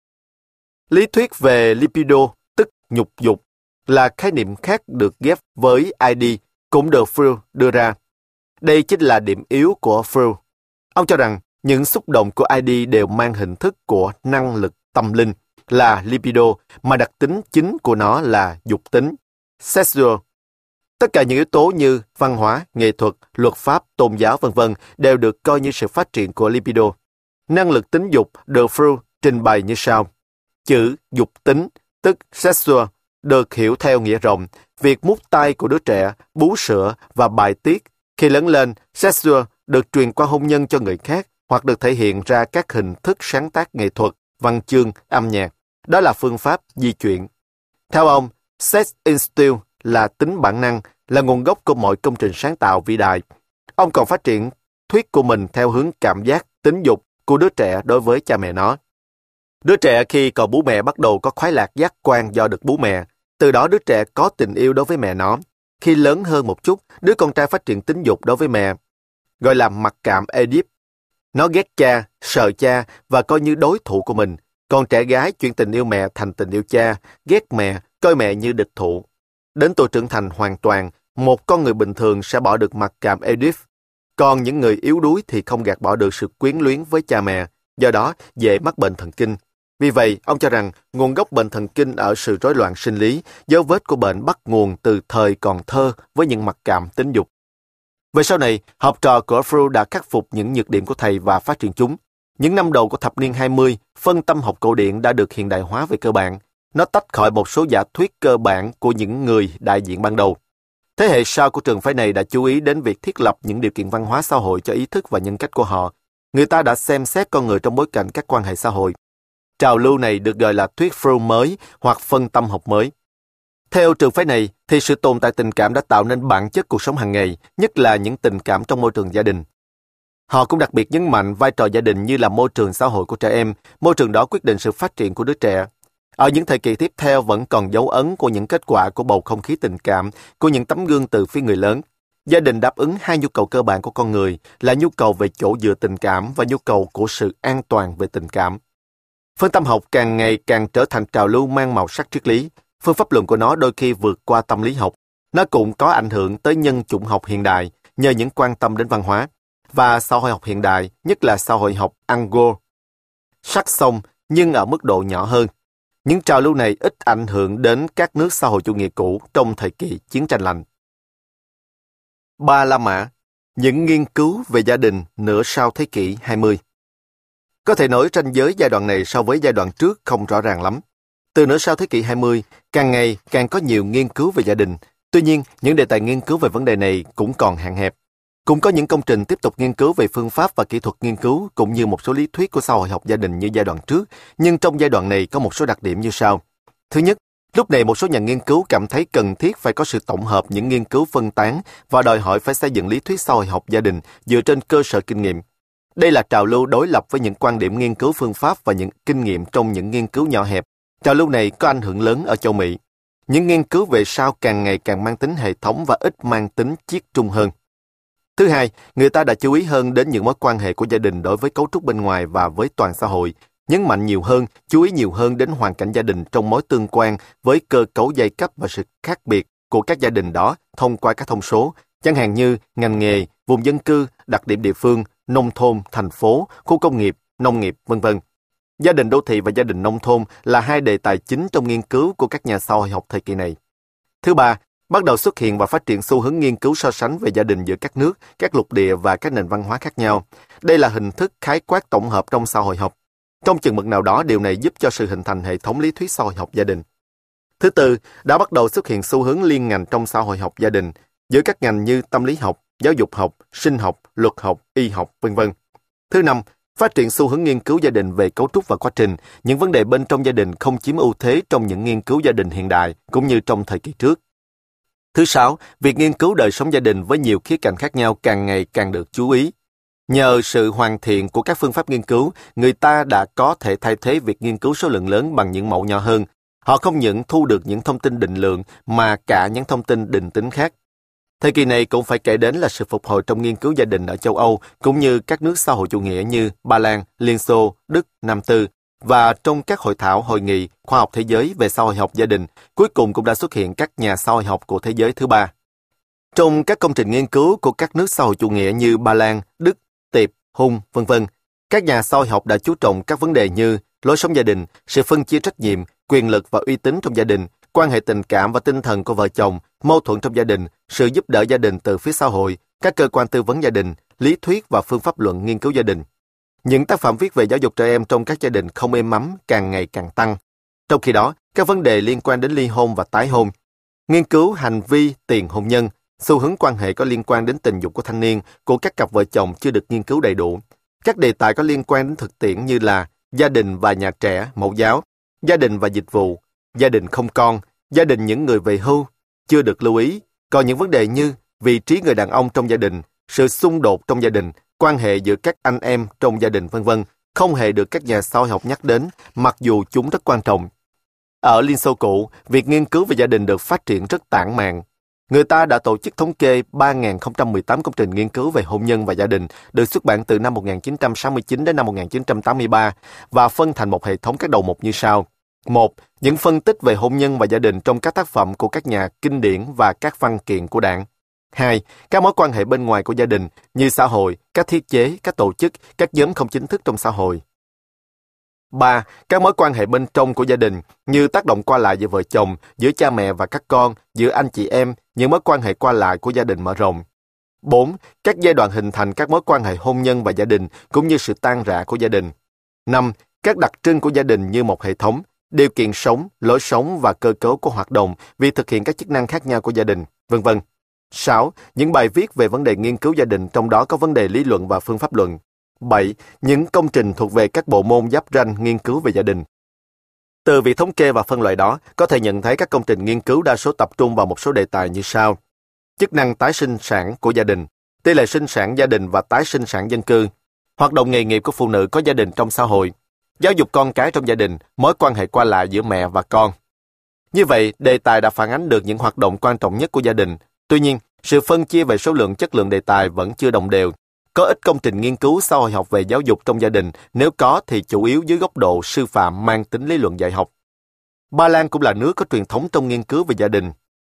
Lý thuyết về libido, tức nhục dục, là khái niệm khác được ghép với ID, cũng được Freud đưa ra. Đây chính là điểm yếu của Freud. Ông cho rằng những xúc động của ID đều mang hình thức của năng lực tâm linh, là libido, mà đặc tính chính của nó là dục tính, sexual. Tất cả những yếu tố như văn hóa, nghệ thuật, luật pháp, tôn giáo v.v. đều được coi như sự phát triển của libido. Năng lực tính dục được Freud trình bày như sau. Chữ dục tính, tức sexual, được hiểu theo nghĩa rộng, việc mút tay của đứa trẻ, bú sữa và bài tiết. Khi lớn lên, sexual được truyền qua hôn nhân cho người khác hoặc được thể hiện ra các hình thức sáng tác nghệ thuật, văn chương, âm nhạc. Đó là phương pháp di chuyển. Theo ông, sex instinct là tính bản năng, là nguồn gốc của mọi công trình sáng tạo vĩ đại. Ông còn phát triển thuyết của mình theo hướng cảm giác, tính dục của đứa trẻ đối với cha mẹ nó. Đứa trẻ khi còn bú mẹ bắt đầu có khoái lạc giác quan do được bú mẹ. Từ đó đứa trẻ có tình yêu đối với mẹ nó. Khi lớn hơn một chút, đứa con trai phát triển tính dục đối với mẹ, gọi là mặc cảm Oedip. Nó ghét cha, sợ cha và coi như đối thủ của mình. Còn trẻ gái chuyển tình yêu mẹ thành tình yêu cha, ghét mẹ, coi mẹ như địch thủ. Đến tuổi trưởng thành hoàn toàn, một con người bình thường sẽ bỏ được mặc cảm Oedip. Còn những người yếu đuối thì không gạt bỏ được sự quyến luyến với cha mẹ, do đó dễ mắc bệnh thần kinh. Vì vậy, ông cho rằng nguồn gốc bệnh thần kinh ở sự rối loạn sinh lý, dấu vết của bệnh bắt nguồn từ thời còn thơ với những mặc cảm tính dục. Về sau này, học trò của Freud đã khắc phục những nhược điểm của thầy và phát triển chúng. Những năm đầu của thập niên 20, phân tâm học cổ điển đã được hiện đại hóa về cơ bản. Nó tách khỏi một số giả thuyết cơ bản của những người đại diện ban đầu. Thế hệ sau của trường phái này đã chú ý đến việc thiết lập những điều kiện văn hóa xã hội cho ý thức và nhân cách của họ. Người ta đã xem xét con người trong bối cảnh các quan hệ xã hội. Trào lưu này được gọi là thuyết Freud mới hoặc phân tâm học mới. Theo trường phái này, thì sự tồn tại tình cảm đã tạo nên bản chất cuộc sống hàng ngày, nhất là những tình cảm trong môi trường gia đình. Họ cũng đặc biệt nhấn mạnh vai trò gia đình như là môi trường xã hội của trẻ em, môi trường đó quyết định sự phát triển của đứa trẻ. Ở những thời kỳ tiếp theo vẫn còn dấu ấn của những kết quả của bầu không khí tình cảm, của những tấm gương từ phía người lớn. Gia đình đáp ứng hai nhu cầu cơ bản của con người là nhu cầu về chỗ dựa tình cảm và nhu cầu của sự an toàn về tình cảm. Phân tâm học càng ngày càng trở thành trào lưu mang màu sắc triết lý. Phương pháp luận của nó đôi khi vượt qua tâm lý học. Nó cũng có ảnh hưởng tới nhân chủng học hiện đại nhờ những quan tâm đến văn hóa. Và xã hội học hiện đại, nhất là xã hội học Anglo, sắc song nhưng ở mức độ nhỏ hơn. Những trào lưu này ít ảnh hưởng đến các nước xã hội chủ nghĩa cũ trong thời kỳ chiến tranh lạnh. Ba La Mã, những nghiên cứu về gia đình nửa sau thế kỷ 20. Có thể nói ranh giới giai đoạn này so với giai đoạn trước không rõ ràng lắm. Từ nửa sau thế kỷ 20, càng ngày càng có nhiều nghiên cứu về gia đình. Tuy nhiên, những đề tài nghiên cứu về vấn đề này cũng còn hạn hẹp. Cũng có những công trình tiếp tục nghiên cứu về phương pháp và kỹ thuật nghiên cứu cũng như một số lý thuyết của xã hội học gia đình như giai đoạn trước, nhưng trong giai đoạn này có một số đặc điểm như sau. Thứ nhất, lúc này một số nhà nghiên cứu cảm thấy cần thiết phải có sự tổng hợp những nghiên cứu phân tán và đòi hỏi phải xây dựng lý thuyết xã hội học gia đình dựa trên cơ sở kinh nghiệm. Đây là trào lưu đối lập với những quan điểm nghiên cứu phương pháp và những kinh nghiệm trong những nghiên cứu nhỏ hẹp. Trào lưu này có ảnh hưởng lớn ở châu Mỹ. Những nghiên cứu về sau càng ngày càng mang tính hệ thống và ít mang tính chiết trung hơn. Thứ hai, người ta đã chú ý hơn đến những mối quan hệ của gia đình đối với cấu trúc bên ngoài và với toàn xã hội, nhấn mạnh nhiều hơn, chú ý nhiều hơn đến hoàn cảnh gia đình trong mối tương quan với cơ cấu giai cấp và sự khác biệt của các gia đình đó thông qua các thông số, chẳng hạn như ngành nghề, vùng dân cư, đặc điểm địa phương, nông thôn, thành phố, khu công nghiệp, nông nghiệp, vân vân. Gia đình đô thị và gia đình nông thôn là hai đề tài chính trong nghiên cứu của các nhà xã hội học thời kỳ này. Thứ ba, bắt đầu xuất hiện và phát triển xu hướng nghiên cứu so sánh về gia đình giữa các nước, các lục địa và các nền văn hóa khác nhau. Đây là hình thức khái quát tổng hợp trong xã hội học. Trong chừng mực nào đó, điều này giúp cho sự hình thành hệ thống lý thuyết xã hội học gia đình. Thứ tư, đã bắt đầu xuất hiện xu hướng liên ngành trong xã hội học gia đình, giữa các ngành như tâm lý học, giáo dục học, sinh học, luật học, y học, vân vân. Thứ năm, phát triển xu hướng nghiên cứu gia đình về cấu trúc và quá trình, những vấn đề bên trong gia đình không chiếm ưu thế trong những nghiên cứu gia đình hiện đại, cũng như trong thời kỳ trước. Thứ sáu, việc nghiên cứu đời sống gia đình với nhiều khía cạnh khác nhau càng ngày càng được chú ý. Nhờ sự hoàn thiện của các phương pháp nghiên cứu, người ta đã có thể thay thế việc nghiên cứu số lượng lớn bằng những mẫu nhỏ hơn. Họ không những thu được những thông tin định lượng mà cả những thông tin định tính khác. Thời kỳ này cũng phải kể đến là sự phục hồi trong nghiên cứu gia đình ở châu Âu, cũng như các nước xã hội chủ nghĩa như Ba Lan, Liên Xô, Đức, Nam Tư, và trong các hội thảo, hội nghị, khoa học thế giới về xã hội học gia đình, cuối cùng cũng đã xuất hiện các nhà xã hội học của thế giới thứ ba. Trong các công trình nghiên cứu của các nước xã hội chủ nghĩa như Ba Lan, Đức, Tiệp, Hung, vân vân, các nhà xã hội học đã chú trọng các vấn đề như lối sống gia đình, sự phân chia trách nhiệm, quyền lực và uy tín trong gia đình, quan hệ tình cảm và tinh thần của vợ chồng, mâu thuẫn trong gia đình, sự giúp đỡ gia đình từ phía xã hội, các cơ quan tư vấn gia đình, lý thuyết và phương pháp luận nghiên cứu gia đình. Những tác phẩm viết về giáo dục trẻ em trong các gia đình không êm ấm càng ngày càng tăng. Trong khi đó, các vấn đề liên quan đến ly hôn và tái hôn, nghiên cứu hành vi tiền hôn nhân, xu hướng quan hệ có liên quan đến tình dục của thanh niên, của các cặp vợ chồng chưa được nghiên cứu đầy đủ. Các đề tài có liên quan đến thực tiễn như là gia đình và nhà trẻ, mẫu giáo, gia đình và dịch vụ, gia đình không con, gia đình những người về hưu, chưa được lưu ý. Còn những vấn đề như vị trí người đàn ông trong gia đình, sự xung đột trong gia đình, quan hệ giữa các anh em trong gia đình vân vân, không hề được các nhà xã hội học nhắc đến, mặc dù chúng rất quan trọng. Ở Liên Xô cũ, việc nghiên cứu về gia đình được phát triển rất tản mạn. Người ta đã tổ chức thống kê 3.018 công trình nghiên cứu về hôn nhân và gia đình được xuất bản từ năm 1969 đến năm 1983 và phân thành một hệ thống các đầu mục như sau. 1. Những phân tích về hôn nhân và gia đình trong các tác phẩm của các nhà kinh điển và các văn kiện của Đảng. 2. Các mối quan hệ bên ngoài của gia đình như xã hội, các thiết chế, các tổ chức, các nhóm không chính thức trong xã hội. 3. Các mối quan hệ bên trong của gia đình như tác động qua lại giữa vợ chồng, giữa cha mẹ và các con, giữa anh chị em, những mối quan hệ qua lại của gia đình mở rộng. 4. Các giai đoạn hình thành các mối quan hệ hôn nhân và gia đình cũng như sự tan rã của gia đình. 5. Các đặc trưng của gia đình như một hệ thống, điều kiện sống, lối sống và cơ cấu của hoạt động vì thực hiện các chức năng khác nhau của gia đình, vân vân. 6. Những bài viết về vấn đề nghiên cứu gia đình, trong đó có vấn đề lý luận và phương pháp luận. 7. Những công trình thuộc về các bộ môn giáp ranh nghiên cứu về gia đình. Từ việc thống kê và phân loại đó, có thể nhận thấy các công trình nghiên cứu đa số tập trung vào một số đề tài như sau. Chức năng tái sinh sản của gia đình, tỷ lệ sinh sản gia đình và tái sinh sản dân cư, hoạt động nghề nghiệp của phụ nữ có gia đình trong xã hội, giáo dục con cái trong gia đình, mối quan hệ qua lại giữa mẹ và con. Như vậy, đề tài đã phản ánh được những hoạt động quan trọng nhất của gia đình. Tuy nhiên, sự phân chia về số lượng chất lượng đề tài vẫn chưa đồng đều. Có ít công trình nghiên cứu xã hội học về giáo dục trong gia đình, nếu có thì chủ yếu dưới góc độ sư phạm mang tính lý luận dạy học. Ba Lan cũng là nước có truyền thống trong nghiên cứu về gia đình.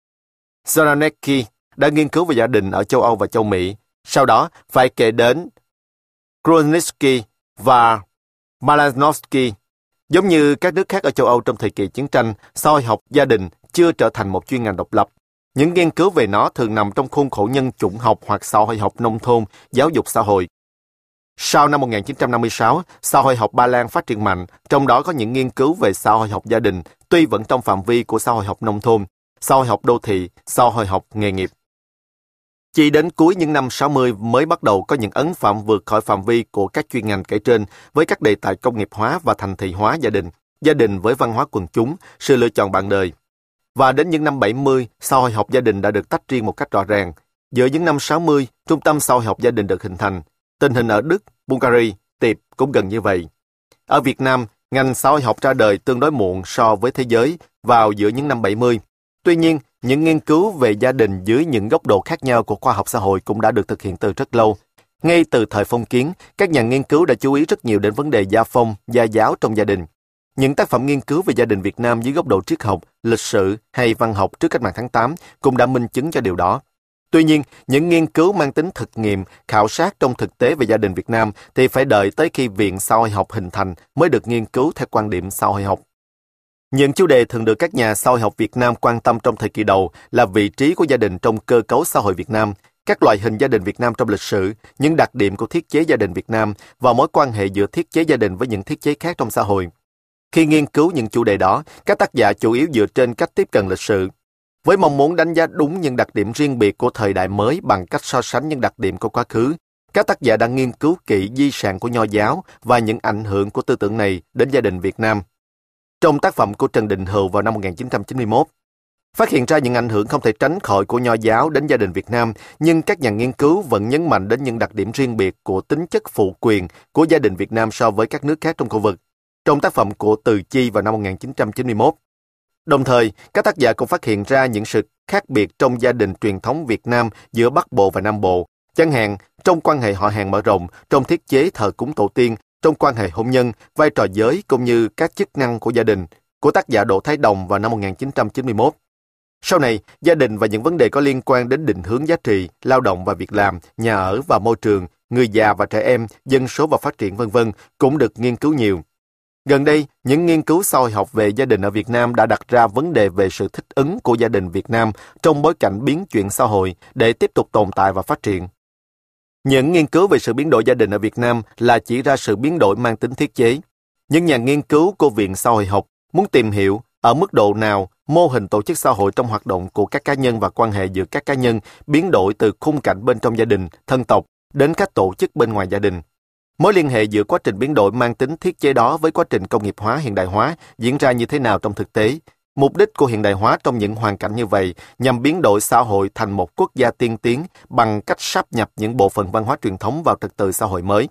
Zoranecki đã nghiên cứu về gia đình ở châu Âu và châu Mỹ. Sau đó, phải kể đến Krusnitsky và Malinowski. Giống như các nước khác ở châu Âu trong thời kỳ chiến tranh, xã hội học gia đình chưa trở thành một chuyên ngành độc lập. Những nghiên cứu về nó thường nằm trong khuôn khổ nhân chủng học hoặc xã hội học nông thôn, giáo dục xã hội. Sau năm 1956, xã hội học Ba Lan phát triển mạnh, trong đó có những nghiên cứu về xã hội học gia đình, tuy vẫn trong phạm vi của xã hội học nông thôn, xã hội học đô thị, xã hội học nghề nghiệp. Chỉ đến cuối những năm 60 mới bắt đầu có những ấn phạm vượt khỏi phạm vi của các chuyên ngành kể trên với các đề tài công nghiệp hóa và thành thị hóa gia đình với văn hóa quần chúng, sự lựa chọn bạn đời. Và đến những năm 70, xã hội học gia đình đã được tách riêng một cách rõ ràng. Giữa những năm 60, trung tâm xã hội học gia đình được hình thành. Tình hình ở Đức, Bulgaria, Tiệp cũng gần như vậy. Ở Việt Nam, ngành xã hội học ra đời tương đối muộn so với thế giới vào giữa những năm 70. Tuy nhiên, những nghiên cứu về gia đình dưới những góc độ khác nhau của khoa học xã hội cũng đã được thực hiện từ rất lâu. Ngay từ thời phong kiến, các nhà nghiên cứu đã chú ý rất nhiều đến vấn đề gia phong, gia giáo trong gia đình. Những tác phẩm nghiên cứu về gia đình Việt Nam dưới góc độ triết học, lịch sử hay văn học trước cách mạng tháng 8 cũng đã minh chứng cho điều đó. Tuy nhiên, những nghiên cứu mang tính thực nghiệm, khảo sát trong thực tế về gia đình Việt Nam thì phải đợi tới khi Viện Xã hội học hình thành mới được nghiên cứu theo quan điểm xã hội học. Những chủ đề thường được các nhà xã hội học Việt Nam quan tâm trong thời kỳ đầu là vị trí của gia đình trong cơ cấu xã hội Việt Nam, các loại hình gia đình Việt Nam trong lịch sử, những đặc điểm của thiết chế gia đình Việt Nam và mối quan hệ giữa thiết chế gia đình với những thiết chế khác trong xã hội. Khi nghiên cứu những chủ đề đó, các tác giả chủ yếu dựa trên cách tiếp cận lịch sử, với mong muốn đánh giá đúng những đặc điểm riêng biệt của thời đại mới bằng cách so sánh những đặc điểm của quá khứ. Các tác giả đã nghiên cứu kỹ di sản của Nho giáo và những ảnh hưởng của tư tưởng này đến gia đình Việt Nam. Trong tác phẩm của Trần Đình Hữu vào năm 1991, phát hiện ra những ảnh hưởng không thể tránh khỏi của Nho giáo đến gia đình Việt Nam, nhưng các nhà nghiên cứu vẫn nhấn mạnh đến những đặc điểm riêng biệt của tính chất phụ quyền của gia đình Việt Nam so với các nước khác trong khu vực. Trong tác phẩm của Từ Chi vào năm 1991. Đồng thời, các tác giả cũng phát hiện ra những sự khác biệt trong gia đình truyền thống Việt Nam giữa Bắc Bộ và Nam Bộ, chẳng hạn trong quan hệ họ hàng mở rộng, trong thiết chế thờ cúng tổ tiên, trong quan hệ hôn nhân, vai trò giới cũng như các chức năng của gia đình, của tác giả Đỗ Thái Đồng vào năm 1991. Sau này, gia đình và những vấn đề có liên quan đến định hướng giá trị, lao động và việc làm, nhà ở và môi trường, người già và trẻ em, dân số và phát triển v.v. cũng được nghiên cứu nhiều. Gần đây, những nghiên cứu xã hội học về gia đình ở Việt Nam đã đặt ra vấn đề về sự thích ứng của gia đình Việt Nam trong bối cảnh biến chuyển xã hội để tiếp tục tồn tại và phát triển. Những nghiên cứu về sự biến đổi gia đình ở Việt Nam là chỉ ra sự biến đổi mang tính thiết chế. Những nhà nghiên cứu của Viện Xã hội học muốn tìm hiểu ở mức độ nào mô hình tổ chức xã hội trong hoạt động của các cá nhân và quan hệ giữa các cá nhân biến đổi từ khung cảnh bên trong gia đình, thân tộc đến các tổ chức bên ngoài gia đình. Mối liên hệ giữa quá trình biến đổi mang tính thiết chế đó với quá trình công nghiệp hóa hiện đại hóa diễn ra như thế nào trong thực tế? Mục đích của hiện đại hóa trong những hoàn cảnh như vậy nhằm biến đổi xã hội thành một quốc gia tiên tiến bằng cách sáp nhập những bộ phận văn hóa truyền thống vào trật tự xã hội mới.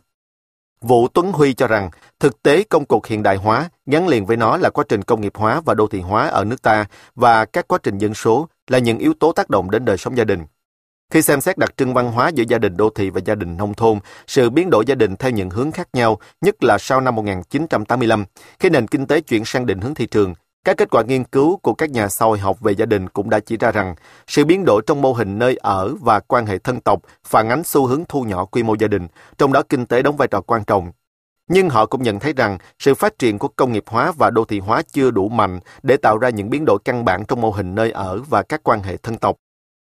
Vũ Tuấn Huy cho rằng thực tế công cuộc hiện đại hóa gắn liền với nó là quá trình công nghiệp hóa và đô thị hóa ở nước ta và các quá trình dân số là những yếu tố tác động đến đời sống gia đình. Khi xem xét đặc trưng văn hóa giữa gia đình đô thị và gia đình nông thôn, sự biến đổi gia đình theo những hướng khác nhau, nhất là sau năm 1985, khi nền kinh tế chuyển sang định hướng thị trường, các kết quả nghiên cứu của các nhà xã hội học về gia đình cũng đã chỉ ra rằng sự biến đổi trong mô hình nơi ở và quan hệ thân tộc phản ánh xu hướng thu nhỏ quy mô gia đình, trong đó kinh tế đóng vai trò quan trọng. Nhưng họ cũng nhận thấy rằng sự phát triển của công nghiệp hóa và đô thị hóa chưa đủ mạnh để tạo ra những biến đổi căn bản trong mô hình nơi ở và các quan hệ thân tộc.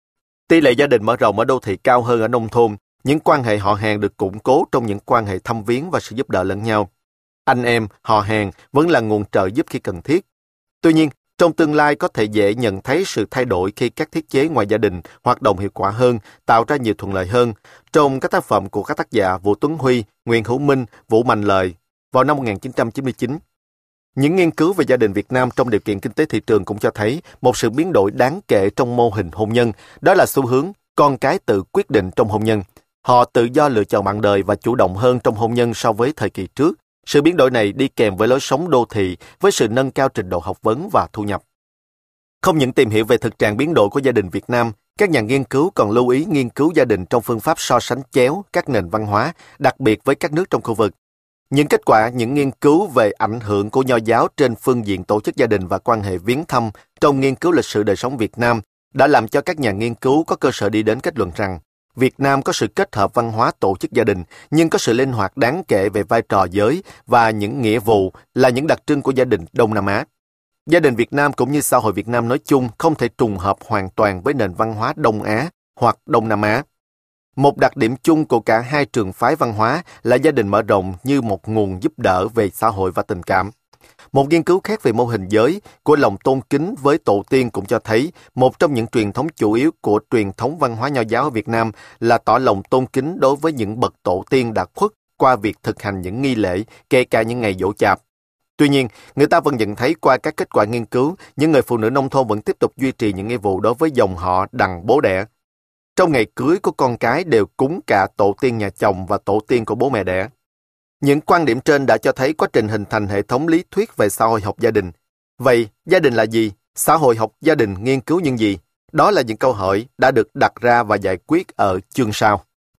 Tỷ lệ gia đình mở rộng ở đô thị cao hơn ở nông thôn, những quan hệ họ hàng được củng cố trong những quan hệ thăm viếng và sự giúp đỡ lẫn nhau. Anh em, họ hàng vẫn là nguồn trợ giúp khi cần thiết. Tuy nhiên, trong tương lai có thể dễ nhận thấy sự thay đổi khi các thiết chế ngoài gia đình hoạt động hiệu quả hơn, tạo ra nhiều thuận lợi hơn. Trong các tác phẩm của các tác giả Vũ Tuấn Huy, Nguyễn Hữu Minh, Vũ Mạnh Lợi vào năm 1999, những nghiên cứu về gia đình Việt Nam trong điều kiện kinh tế thị trường cũng cho thấy một sự biến đổi đáng kể trong mô hình hôn nhân, đó là xu hướng con cái tự quyết định trong hôn nhân. Họ tự do lựa chọn bạn đời và chủ động hơn trong hôn nhân so với thời kỳ trước. Sự biến đổi này đi kèm với lối sống đô thị, với sự nâng cao trình độ học vấn và thu nhập. Không những tìm hiểu về thực trạng biến đổi của gia đình Việt Nam, các nhà nghiên cứu còn lưu ý nghiên cứu gia đình trong phương pháp so sánh chéo các nền văn hóa, đặc biệt với các nước trong khu vực. Những kết quả những nghiên cứu về ảnh hưởng của Nho giáo trên phương diện tổ chức gia đình và quan hệ viếng thăm trong nghiên cứu lịch sử đời sống Việt Nam đã làm cho các nhà nghiên cứu có cơ sở đi đến kết luận rằng Việt Nam có sự kết hợp văn hóa tổ chức gia đình, nhưng có sự linh hoạt đáng kể về vai trò giới và những nghĩa vụ là những đặc trưng của gia đình Đông Nam Á. Gia đình Việt Nam cũng như xã hội Việt Nam nói chung không thể trùng hợp hoàn toàn với nền văn hóa Đông Á hoặc Đông Nam Á. Một đặc điểm chung của cả hai trường phái văn hóa là gia đình mở rộng như một nguồn giúp đỡ về xã hội và tình cảm. Một nghiên cứu khác về mô hình giới của lòng tôn kính với tổ tiên cũng cho thấy một trong những truyền thống chủ yếu của truyền thống văn hóa Nho giáo ở Việt Nam là tỏ lòng tôn kính đối với những bậc tổ tiên đã khuất qua việc thực hành những nghi lễ, kể cả những ngày giỗ chạp. Tuy nhiên, người ta vẫn nhận thấy qua các kết quả nghiên cứu, những người phụ nữ nông thôn vẫn tiếp tục duy trì những nghĩa vụ đối với dòng họ đằng bố đẻ. Trong ngày cưới của con cái đều cúng cả tổ tiên nhà chồng và tổ tiên của bố mẹ đẻ. Những quan điểm trên đã cho thấy quá trình hình thành hệ thống lý thuyết về xã hội học gia đình. Vậy, gia đình là gì? Xã hội học gia đình nghiên cứu những gì? Đó là những câu hỏi đã được đặt ra và giải quyết ở chương sau.